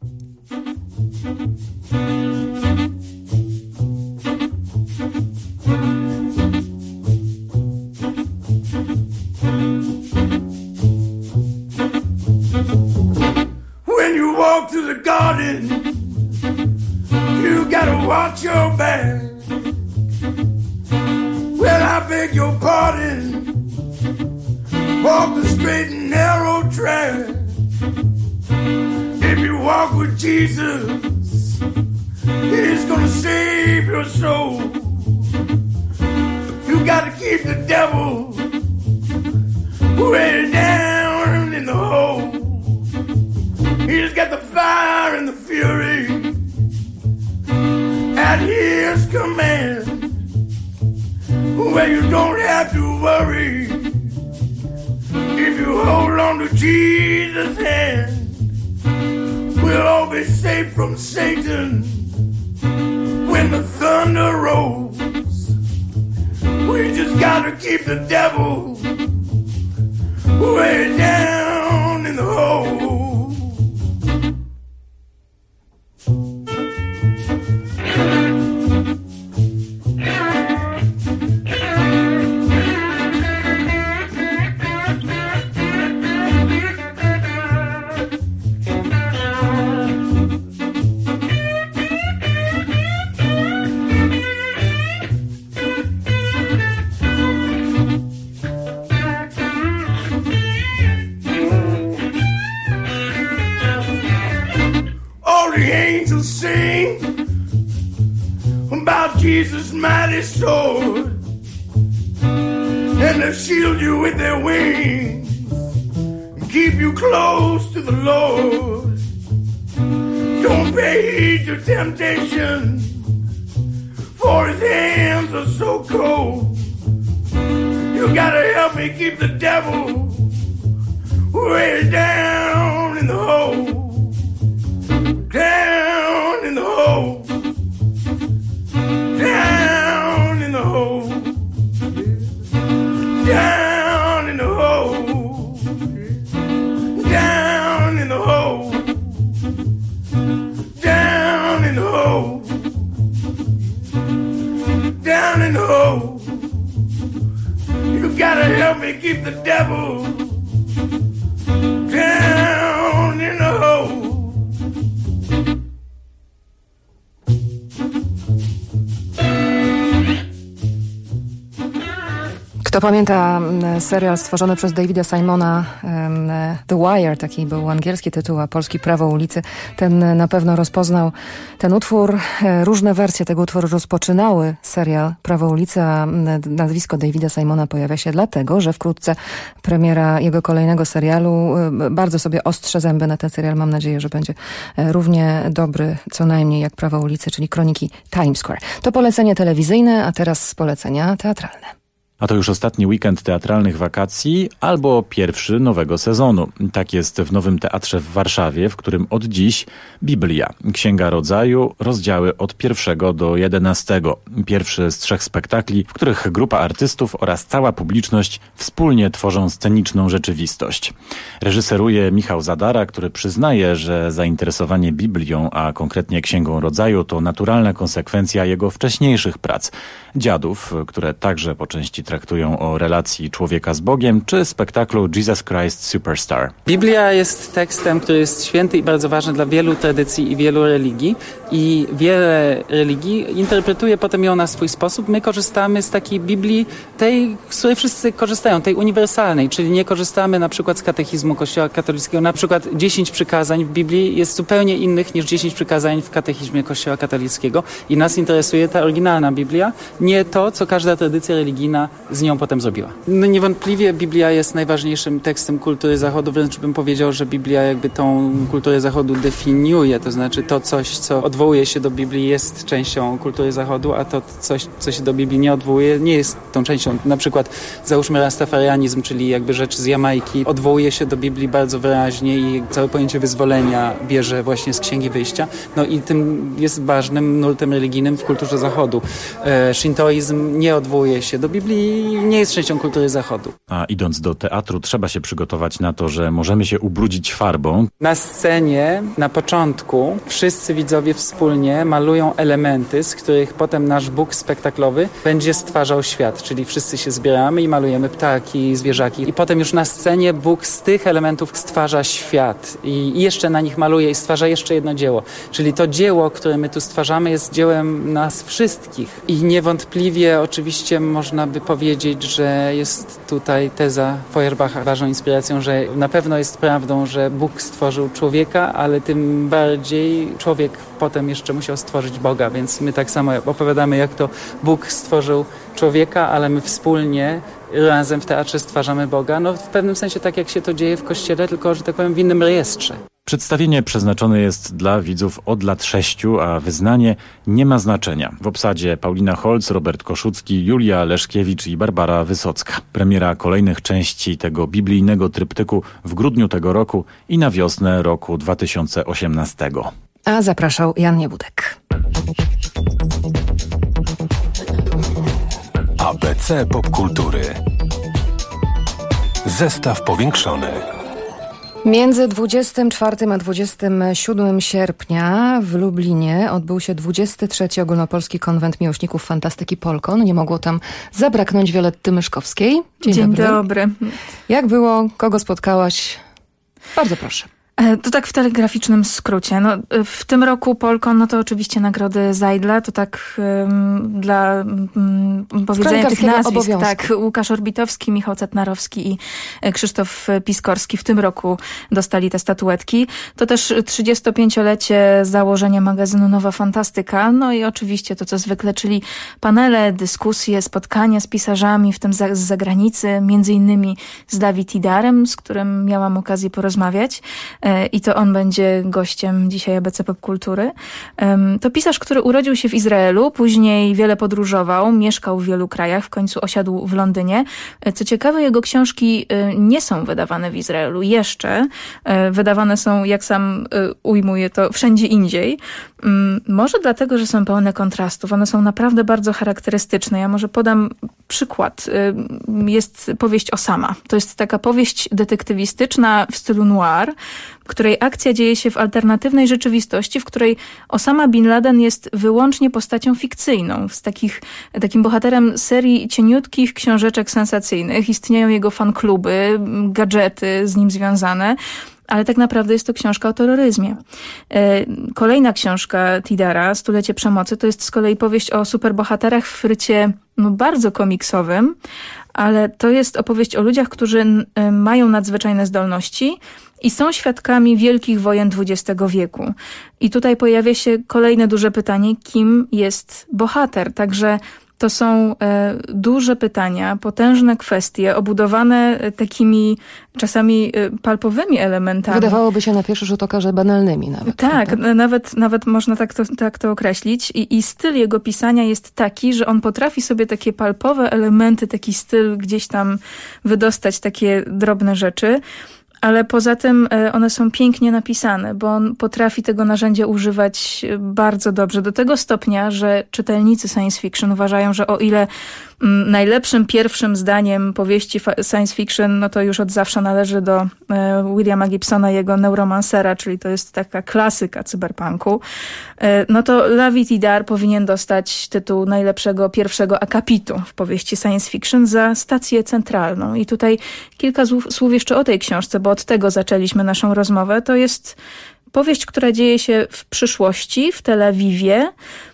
When you walk through the garden, you gotta watch your back. Well, I beg your pardon. Walk the straight and narrow track. If you walk with Jesus, He's gonna save your soul. You gotta keep the devil way down in the hole. He's got the fire and the fury at His command, where you don't have to worry if you hold on to Jesus' hand. We'll all be safe from Satan when the thunder rolls. We just gotta keep the devil way down in the hole. Jesus' mighty sword, and they'll shield you with their wings, and keep you close to the Lord. Don't pay heed to temptation, for his hands are so cold. You gotta help me keep the devil way down in the hole. Down in the hole. Down in the hole. Down in the hole. Down in the hole. Down in the hole. Down in the hole. You gotta help me keep the devil down in the hole. Kto pamięta serial stworzony przez Davida Simona, The Wire, taki był angielski tytuł, a polski Prawo ulicy, ten na pewno rozpoznał ten utwór. Różne wersje tego utworu rozpoczynały serial Prawo ulicy, a nazwisko Davida Simona pojawia się dlatego, że wkrótce premiera jego kolejnego serialu. Bardzo sobie ostrze zęby na ten serial. Mam nadzieję, że będzie równie dobry co najmniej jak Prawo ulicy, czyli Kroniki Times Square. To polecenie telewizyjne, a teraz polecenia teatralne. A to już ostatni weekend teatralnych wakacji albo pierwszy nowego sezonu. Tak jest w Nowym Teatrze w Warszawie, w którym od dziś Biblia, Księga Rodzaju, rozdziały od 1 do 11. Pierwszy z 3 spektakli, w których grupa artystów oraz cała publiczność wspólnie tworzą sceniczną rzeczywistość. Reżyseruje Michał Zadara, który przyznaje, że zainteresowanie Biblią, a konkretnie Księgą Rodzaju, to naturalna konsekwencja jego wcześniejszych prac. Dziadów, które także po części traktują o relacji człowieka z Bogiem, czy spektaklu Jesus Christ Superstar. Biblia jest tekstem, który jest święty i bardzo ważny dla wielu tradycji i wielu religii. I wiele religii interpretuje potem ją na swój sposób. My korzystamy z takiej Biblii, tej, z której wszyscy korzystają, tej uniwersalnej, czyli nie korzystamy na przykład z katechizmu Kościoła katolickiego. Na przykład 10 przykazań w Biblii jest zupełnie innych niż 10 przykazań w katechizmie Kościoła katolickiego. I nas interesuje ta oryginalna Biblia, nie to, co każda tradycja religijna z nią potem zrobiła. No niewątpliwie Biblia jest najważniejszym tekstem kultury Zachodu, wręcz bym powiedział, że Biblia jakby tą kulturę Zachodu definiuje, to znaczy to coś, co odwołuje się do Biblii, jest częścią kultury Zachodu, a to coś, co się do Biblii nie odwołuje, nie jest tą częścią. Na przykład załóżmy rastafarianizm, czyli jakby rzecz z Jamajki, odwołuje się do Biblii bardzo wyraźnie i całe pojęcie wyzwolenia bierze właśnie z Księgi Wyjścia. No i tym jest ważnym nurtem religijnym w kulturze Zachodu. Shintoizm nie odwołuje się do Biblii i nie jest częścią kultury Zachodu. A idąc do teatru, trzeba się przygotować na to, że możemy się ubrudzić farbą. Na scenie, na początku, wszyscy widzowie wspólnie malują elementy, z których potem nasz Bóg spektaklowy będzie stwarzał świat. Czyli wszyscy się zbieramy i malujemy ptaki, zwierzaki. I potem już na scenie Bóg z tych elementów stwarza świat. I jeszcze na nich maluje i stwarza jeszcze jedno dzieło. Czyli to dzieło, które my tu stwarzamy, jest dziełem nas wszystkich. I niewątpliwie oczywiście można by powiedzieć, że jest tutaj teza Feuerbacha ważną inspiracją, że na pewno jest prawdą, że Bóg stworzył człowieka, ale tym bardziej człowiek potem jeszcze musiał stworzyć Boga, więc my tak samo opowiadamy, jak to Bóg stworzył człowieka, ale my wspólnie razem w teatrze stwarzamy Boga. No w pewnym sensie tak, jak się to dzieje w Kościele, tylko, że tak powiem, w innym rejestrze. Przedstawienie przeznaczone jest dla widzów od lat 6, a wyznanie nie ma znaczenia. W obsadzie Paulina Holz, Robert Koszucki, Julia Leszkiewicz i Barbara Wysocka. Premiera kolejnych części tego biblijnego tryptyku w grudniu tego roku i na wiosnę roku 2018. A zapraszał Jan Niebudek. ABC Popkultury. Zestaw powiększony. Między 24 a 27 sierpnia w Lublinie odbył się 23. Ogólnopolski Konwent Miłośników Fantastyki Polkon. Nie mogło tam zabraknąć Violetty Myszkowskiej. Dzień dobry. Jak było? Kogo spotkałaś? Bardzo proszę. To tak w telegraficznym skrócie. No, w tym roku Polkon, to oczywiście nagrody Zajdla, to tak dla powiedzenia tych nazwisk. Tak, Łukasz Orbitowski, Michał Cetnarowski i Krzysztof Piskorski w tym roku dostali te statuetki. To też 35-lecie założenia magazynu Nowa Fantastyka. No i oczywiście to co zwykle, czyli panele, dyskusje, spotkania z pisarzami, w tym z zagranicy, między innymi z David Idarem, z którym miałam okazję porozmawiać. I to on będzie gościem dzisiaj ABC Popkultury. To pisarz, który urodził się w Izraelu, później wiele podróżował, mieszkał w wielu krajach, w końcu osiadł w Londynie. Co ciekawe, jego książki nie są wydawane w Izraelu jeszcze. Wydawane są, jak sam ujmuje to, wszędzie indziej. Może dlatego, że są pełne kontrastów. One są naprawdę bardzo charakterystyczne. Ja może podam przykład. Jest powieść Osama. To jest taka powieść detektywistyczna w stylu noir, której akcja dzieje się w alternatywnej rzeczywistości, w której Osama Bin Laden jest wyłącznie postacią fikcyjną, takim bohaterem serii cieniutkich książeczek sensacyjnych. Istnieją jego fankluby, gadżety z nim związane, ale tak naprawdę jest to książka o terroryzmie. Kolejna książka Tidara, Stulecie Przemocy, to jest z kolei powieść o superbohaterach w rycie bardzo komiksowym, ale to jest opowieść o ludziach, którzy mają nadzwyczajne zdolności i są świadkami wielkich wojen XX wieku. I tutaj pojawia się kolejne duże pytanie, kim jest bohater. Także to są duże pytania, potężne kwestie, obudowane takimi czasami palpowymi elementami. Wydawałoby się na pierwszy rzut oka, że banalnymi nawet. Tak, nawet można tak to określić. I styl jego pisania jest taki, że on potrafi sobie takie palpowe elementy, taki styl gdzieś tam wydostać, takie drobne rzeczy. Ale poza tym one są pięknie napisane, bo on potrafi tego narzędzia używać bardzo dobrze. Do tego stopnia, że czytelnicy science fiction uważają, że o ile najlepszym pierwszym zdaniem powieści science fiction, no to już od zawsze należy do Williama Gibsona, jego Neuromancera, czyli to jest taka klasyka cyberpunku, no to Lavie Tidar powinien dostać tytuł najlepszego pierwszego akapitu w powieści science fiction za Stację Centralną. I tutaj kilka słów jeszcze o tej książce, bo od tego zaczęliśmy naszą rozmowę. To jest powieść, która dzieje się w przyszłości, w Tel Awiwie.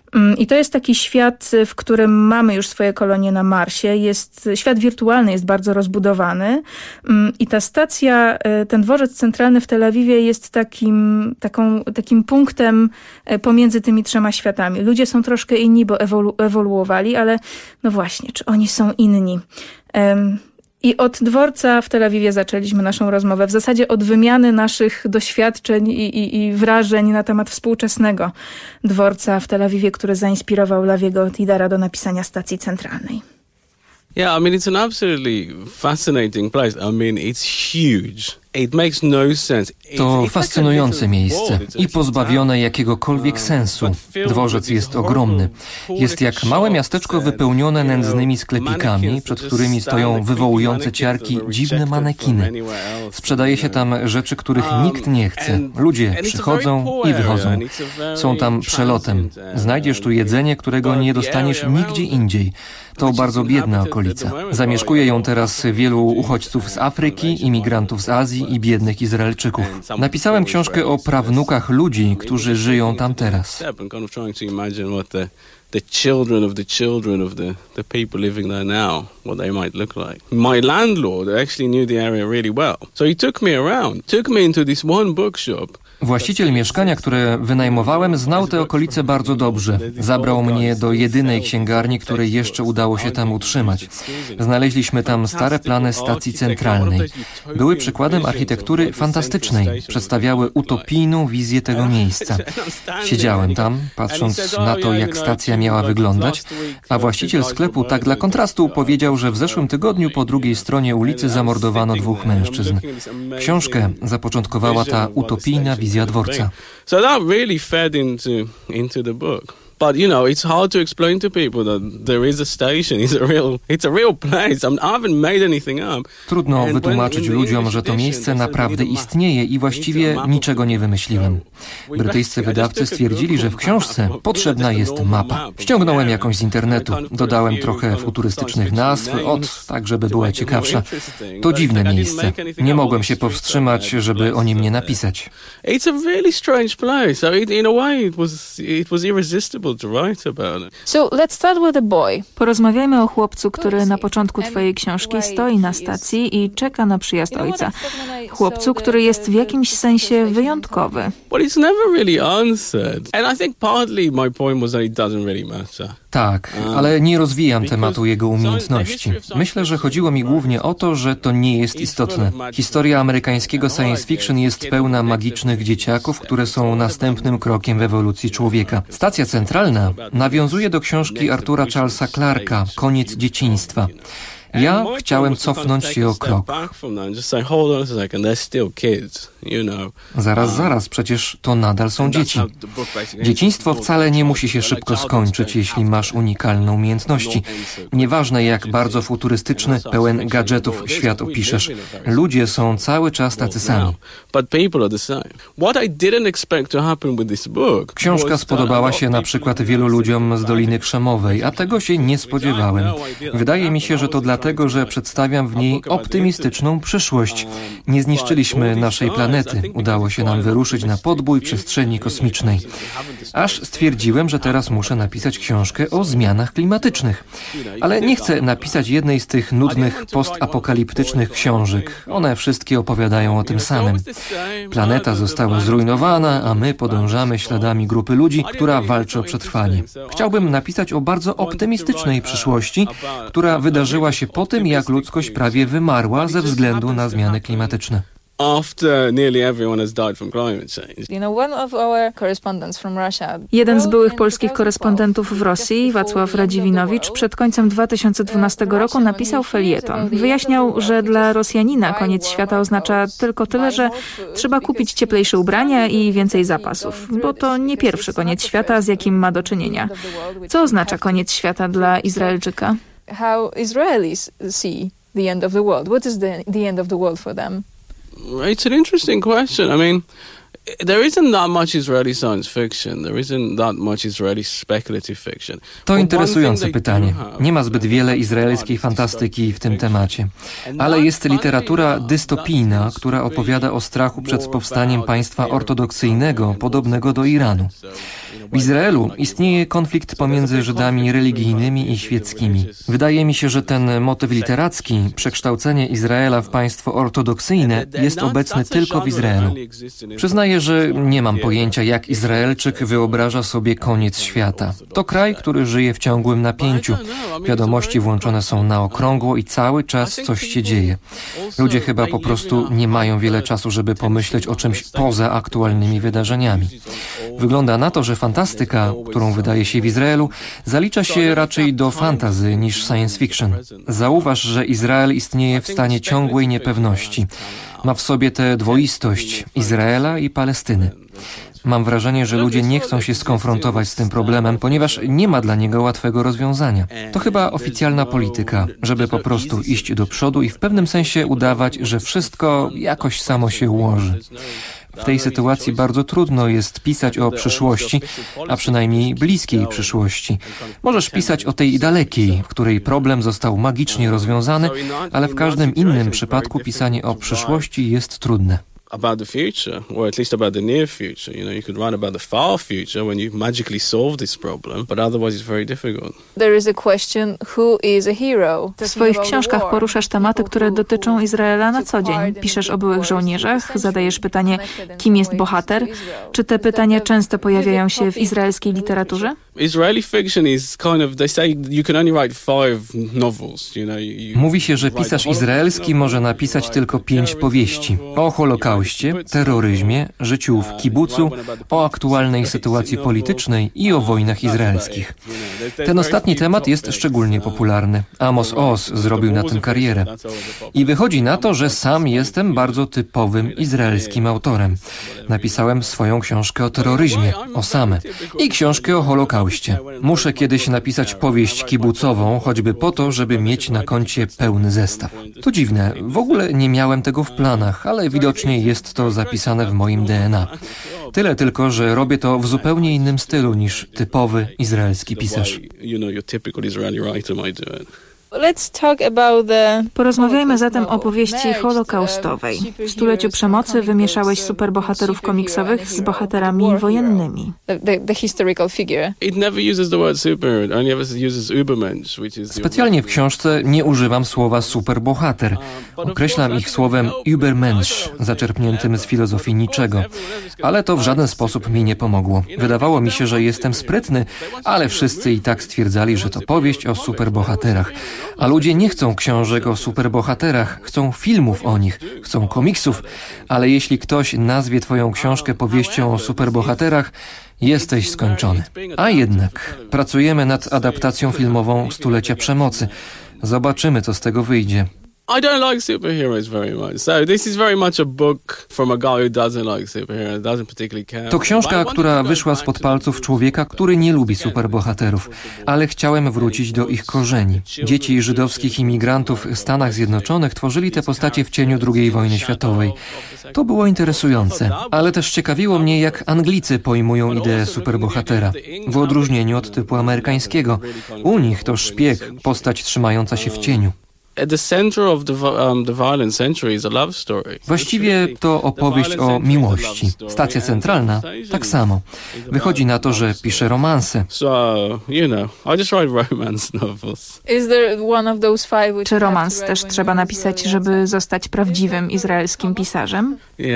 I to jest taki świat, w którym mamy już swoje kolonie na Marsie. Świat wirtualny jest bardzo rozbudowany i ta stacja, ten dworzec centralny w Tel Awiwie jest takim punktem pomiędzy tymi trzema światami. Ludzie są troszkę inni, bo ewoluowali, ale no właśnie, czy oni są inni? I od dworca w Tel Awiwie zaczęliśmy naszą rozmowę. W zasadzie od wymiany naszych doświadczeń i wrażeń na temat współczesnego dworca w Tel Awiwie, który zainspirował Laviego Tidara do napisania Stacji Centralnej. Yeah, I mean, it's an absolutely fascinating place. I mean, it's huge. It makes no sense. To fascynujące miejsce i pozbawione jakiegokolwiek sensu. Dworzec jest ogromny. Jest jak małe miasteczko wypełnione nędznymi sklepikami, przed którymi stoją wywołujące ciarki dziwne manekiny. Sprzedaje się tam rzeczy, których nikt nie chce. Ludzie przychodzą i wychodzą. Są tam przelotem. Znajdziesz tu jedzenie, którego nie dostaniesz nigdzie indziej. To bardzo biedna okolica. Zamieszkuje ją teraz wielu uchodźców z Afryki, imigrantów z Azji i biednych Izraelczyków. Napisałem książkę o prawnukach ludzi, którzy żyją tam teraz. The children of the people living there now, what they might look like. My landlord actually knew the area really well. So he took me around, took me into this one bookshop. Właściciel mieszkania, które wynajmowałem, znał te okolice bardzo dobrze. Zabrał mnie do jedynej księgarni, której jeszcze udało się tam utrzymać. Znaleźliśmy tam stare plany Stacji Centralnej. Były przykładem architektury fantastycznej. Przedstawiały utopijną wizję tego miejsca. Siedziałem tam, patrząc na to, jak stacja miała wyglądać, a właściciel sklepu tak dla kontrastu powiedział, że w zeszłym tygodniu po drugiej stronie ulicy zamordowano 2 mężczyzn. Książkę zapoczątkowała ta utopijna wizja dworca. So that really fed into the book. But you know, it's hard to explain to people that there is a station. It's a real place. I haven't made anything up. Trudno wytłumaczyć ludziom, że to miejsce naprawdę istnieje i właściwie niczego nie wymyśliłem. Brytyjscy wydawcy stwierdzili, że w książce potrzebna jest mapa. Ściągnąłem jakąś z internetu, dodałem trochę futurystycznych nazw, tak żeby była ciekawsza. To dziwne miejsce. Nie mogłem się powstrzymać, żeby o nim nie napisać. It's a really strange place. So in a way it was irresistible to write about it. So let's start with a boy. Porozmawiajmy o chłopcu, który na początku twojej książki stoi na stacji i czeka na przyjazd ojca. Chłopcu, który jest w jakimś sensie wyjątkowy. Well, it's never really answered. And I think partly my point was that it doesn't really matter. Tak, ale nie rozwijam tematu jego umiejętności. Myślę, że chodziło mi głównie o to, że to nie jest istotne. Historia amerykańskiego science fiction jest pełna magicznych dzieciaków, które są następnym krokiem w ewolucji człowieka. Stacja centralna nawiązuje do książki Artura Charlesa Clarka Koniec dzieciństwa. Ja chciałem cofnąć się o krok. Zaraz, przecież to nadal są dzieci. Dzieciństwo wcale nie musi się szybko skończyć, jeśli masz unikalne umiejętności. Nieważne, jak bardzo futurystyczny, pełen gadżetów świat opiszesz. Ludzie są cały czas tacy sami. Książka spodobała się na przykład wielu ludziom z Doliny Krzemowej, a tego się nie spodziewałem. Wydaje mi się, że to dlatego, że przedstawiam w niej optymistyczną przyszłość. Nie zniszczyliśmy naszej planety. Udało się nam wyruszyć na podbój przestrzeni kosmicznej. Aż stwierdziłem, że teraz muszę napisać książkę o zmianach klimatycznych. Ale nie chcę napisać jednej z tych nudnych, postapokaliptycznych książek. One wszystkie opowiadają o tym samym. Planeta została zrujnowana, a my podążamy śladami grupy ludzi, która walczy o przetrwanie. Chciałbym napisać o bardzo optymistycznej przyszłości, która wydarzyła się po tym, jak ludzkość prawie wymarła ze względu na zmiany klimatyczne. Jeden z byłych polskich korespondentów w Rosji, Wacław Radziwinowicz, przed końcem 2012 roku napisał felieton. Wyjaśniał, że dla Rosjanina koniec świata oznacza tylko tyle, że trzeba kupić cieplejsze ubrania i więcej zapasów, bo to nie pierwszy koniec świata, z jakim ma do czynienia. Co oznacza koniec świata dla Izraelczyka? How Israelis see the end of the world? What is the end of the world for them? It's an interesting question. I mean, there isn't that much Israeli science fiction. There isn't that much Israeli speculative fiction. To interesujące pytanie. Nie ma zbyt wiele izraelskiej fantastyki w tym temacie. Ale jest literatura dystopijna, która opowiada o strachu przed powstaniem państwa ortodoksyjnego, podobnego do Iranu. W Izraelu istnieje konflikt pomiędzy Żydami religijnymi i świeckimi. Wydaje mi się, że ten motyw literacki, przekształcenie Izraela w państwo ortodoksyjne, jest obecny tylko w Izraelu. Przyznaję, że nie mam pojęcia, jak Izraelczyk wyobraża sobie koniec świata. To kraj, który żyje w ciągłym napięciu. Wiadomości włączone są na okrągło i cały czas coś się dzieje. Ludzie chyba po prostu nie mają wiele czasu, żeby pomyśleć o czymś poza aktualnymi wydarzeniami. Wygląda na to, że fantastyka, którą wydaje się w Izraelu, zalicza się raczej do fantasy niż science fiction. Zauważ, że Izrael istnieje w stanie ciągłej niepewności. Ma w sobie tę dwoistość Izraela i Palestyny. Mam wrażenie, że ludzie nie chcą się skonfrontować z tym problemem, ponieważ nie ma dla niego łatwego rozwiązania. To chyba oficjalna polityka, żeby po prostu iść do przodu i w pewnym sensie udawać, że wszystko jakoś samo się ułoży. W tej sytuacji bardzo trudno jest pisać o przyszłości, a przynajmniej bliskiej przyszłości. Możesz pisać o tej dalekiej, w której problem został magicznie rozwiązany, ale w każdym innym przypadku pisanie o przyszłości jest trudne. About the future, or at least about the near future. You know, you could write about the far future when you magically solve this problem, but otherwise it's very difficult. There is a question, who is a hero? W swoich książkach poruszasz tematy, które dotyczą Izraela na co dzień. Piszesz o byłych żołnierzach, zadajesz pytanie, kim jest bohater. Czy te pytania często pojawiają się w izraelskiej literaturze? Israeli fiction is kind of, they say you can only write 5 novels, you know. Mówi się, że pisarz izraelski może napisać tylko 5 powieści. O Holokauście, terroryzmie, życiu w kibucu, o aktualnej sytuacji politycznej i o wojnach izraelskich. Ten ostatni temat jest szczególnie popularny. Amos Oz zrobił na tym karierę. I wychodzi na to, że sam jestem bardzo typowym izraelskim autorem. Napisałem swoją książkę o terroryzmie, Osamę, i książkę o Holokauście Holokauście. Muszę kiedyś napisać powieść kibucową, choćby po to, żeby mieć na koncie pełny zestaw. To dziwne, w ogóle nie miałem tego w planach, ale widocznie jest to zapisane w moim DNA. Tyle tylko, że robię to w zupełnie innym stylu niż typowy izraelski pisarz. Porozmawiajmy zatem o powieści holokaustowej. W stuleciu przemocy wymieszałeś superbohaterów komiksowych z bohaterami wojennymi. Specjalnie w książce nie używam słowa superbohater. Określam ich słowem Übermensch, zaczerpniętym z filozofii Niczego. Ale to w żaden sposób mi nie pomogło. Wydawało mi się, że jestem sprytny, ale wszyscy i tak stwierdzali, że to powieść o superbohaterach. A ludzie nie chcą książek o superbohaterach, chcą filmów o nich, chcą komiksów, ale jeśli ktoś nazwie twoją książkę powieścią o superbohaterach, jesteś skończony. A jednak pracujemy nad adaptacją filmową Stulecia Przemocy. Zobaczymy, co z tego wyjdzie. I don't like superheroes very much. So this is very much a book from a guy who doesn't like superheroes, doesn't particularly care. To książka, która wyszła spod palców człowieka, który nie lubi superbohaterów, ale chciałem wrócić do ich korzeni. Dzieci żydowskich imigrantów w Stanach Zjednoczonych tworzyli te postacie w cieniu II wojny światowej. To było interesujące, ale też ciekawiło mnie, jak Anglicy pojmują ideę superbohatera, w odróżnieniu od typu amerykańskiego. U nich to szpieg, postać trzymająca się w cieniu. Właściwie to opowieść o miłości. Stacja centralna tak samo. Wychodzi na to, że pisze romanse. Czy romans też trzeba napisać, żeby zostać prawdziwym izraelskim pisarzem?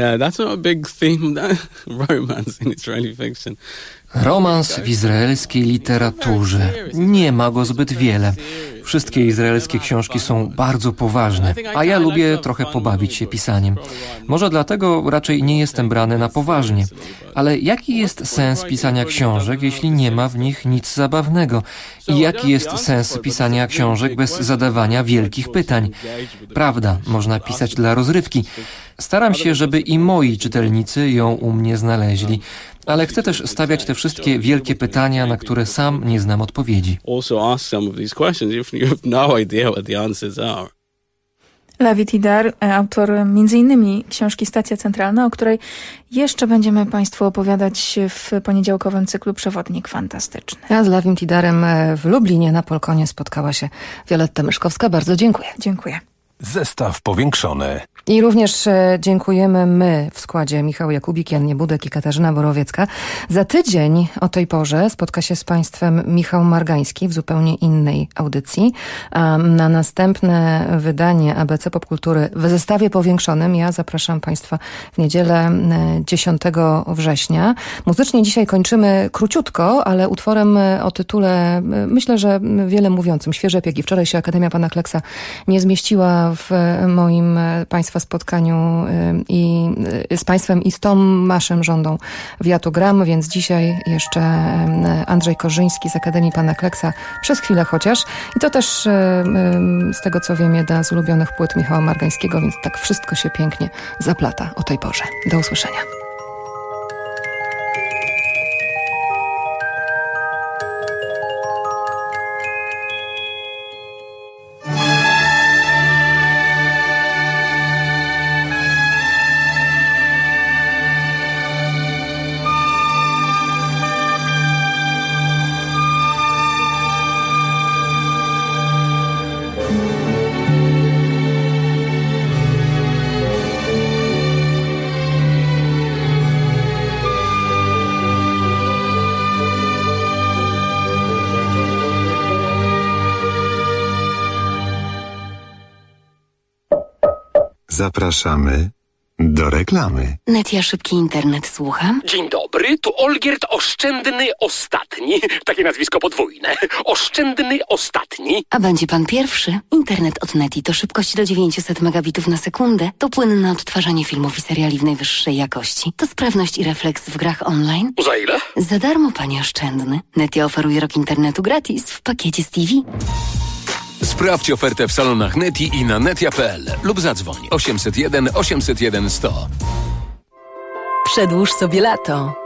Romans w izraelskiej literaturze. Nie ma go zbyt wiele. Wszystkie izraelskie książki są bardzo poważne, a ja lubię trochę pobawić się pisaniem. Może dlatego raczej nie jestem brany na poważnie. Ale jaki jest sens pisania książek, jeśli nie ma w nich nic zabawnego? I jaki jest sens pisania książek bez zadawania wielkich pytań? Prawda, można pisać dla rozrywki. Staram się, żeby i moi czytelnicy ją u mnie znaleźli. Ale chcę też stawiać te wszystkie wielkie pytania, na które sam nie znam odpowiedzi. Lavi Tidhar, autor m.in. książki Stacja Centralna, o której jeszcze będziemy Państwu opowiadać w poniedziałkowym cyklu Przewodnik Fantastyczny. A z Lavim Tidharem w Lublinie na Polkonie spotkała się Wioletta Myszkowska. Bardzo dziękuję. Dziękuję. Zestaw powiększony. I również dziękujemy my w składzie Michał Jakubik, Jan Niebudek i Katarzyna Borowiecka. Za tydzień o tej porze spotka się z Państwem Michał Margański w zupełnie innej audycji. A na następne wydanie ABC Popkultury w zestawie powiększonym ja zapraszam Państwa w niedzielę 10 września. Muzycznie dzisiaj kończymy króciutko, ale utworem o tytule myślę, że wiele mówiącym. Świeże piegi. Wczoraj się Akademia Pana Kleksa nie zmieściła w moim Państwa spotkaniu i z Państwem i z Tomaszem Żądą w Ja tu gram, więc dzisiaj jeszcze Andrzej Korzyński z Akademii Pana Kleksa przez chwilę chociaż. I to też z tego co wiem jedna z ulubionych płyt Michała Margańskiego, więc tak wszystko się pięknie zaplata o tej porze. Do usłyszenia. Zapraszamy do reklamy. Netia Szybki Internet, słucham. Dzień dobry, tu Olgierd Oszczędny Ostatni. Takie nazwisko podwójne. Oszczędny Ostatni. A będzie pan pierwszy. Internet od Neti to szybkość do 900 megabitów na sekundę, to płynne odtwarzanie filmów i seriali w najwyższej jakości, to sprawność i refleks w grach online. Za ile? Za darmo, panie Oszczędny. Netia oferuje rok internetu gratis w pakiecie z TV. Sprawdź ofertę w salonach Neti i na netia.pl lub zadzwoń 801 801 100. Przedłuż sobie lato.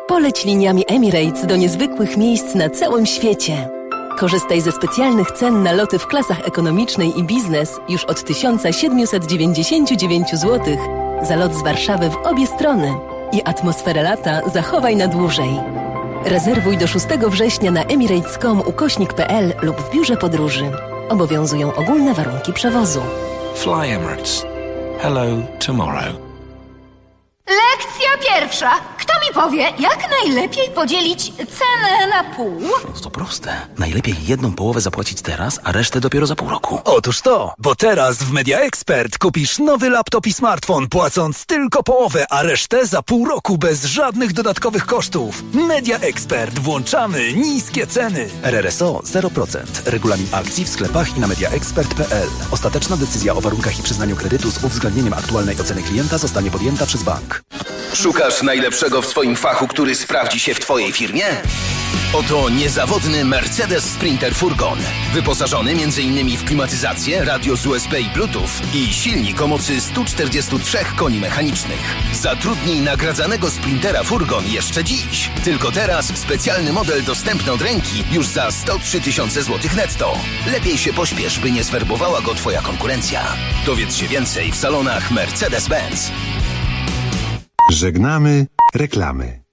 Poleć liniami Emirates do niezwykłych miejsc na całym świecie. Korzystaj ze specjalnych cen na loty w klasach ekonomicznej i biznes już od 1799 zł za lot z Warszawy w obie strony. I atmosferę lata zachowaj na dłużej. Rezerwuj do 6 września na emirates.com/pl lub w biurze podróży. Obowiązują ogólne warunki przewozu. Fly Emirates. Hello tomorrow. Lekcja pierwsza. Kto mi powie, jak najlepiej podzielić cenę na pół? To proste. Najlepiej jedną połowę zapłacić teraz, a resztę dopiero za pół roku. Otóż to, bo teraz w Media Expert kupisz nowy laptop i smartfon, płacąc tylko połowę, a resztę za pół roku bez żadnych dodatkowych kosztów. Media Expert. Włączamy niskie ceny. RRSO 0%. Regulamin akcji w sklepach i na mediaexpert.pl. Ostateczna decyzja o warunkach i przyznaniu kredytu z uwzględnieniem aktualnej oceny klienta zostanie podjęta przez bank. Szukasz najlepszego w swoim fachu, który sprawdzi się w Twojej firmie? Oto niezawodny Mercedes Sprinter Furgon. Wyposażony m.in. w klimatyzację, radio z USB i Bluetooth i silnik o mocy 143 koni mechanicznych. Zatrudnij nagradzanego Sprintera Furgon jeszcze dziś. Tylko teraz specjalny model dostępny od ręki już za 103 000 złotych netto. Lepiej się pośpiesz, by nie zwerbowała go Twoja konkurencja. Dowiedz się więcej w salonach Mercedes-Benz. Żegnamy reklamy.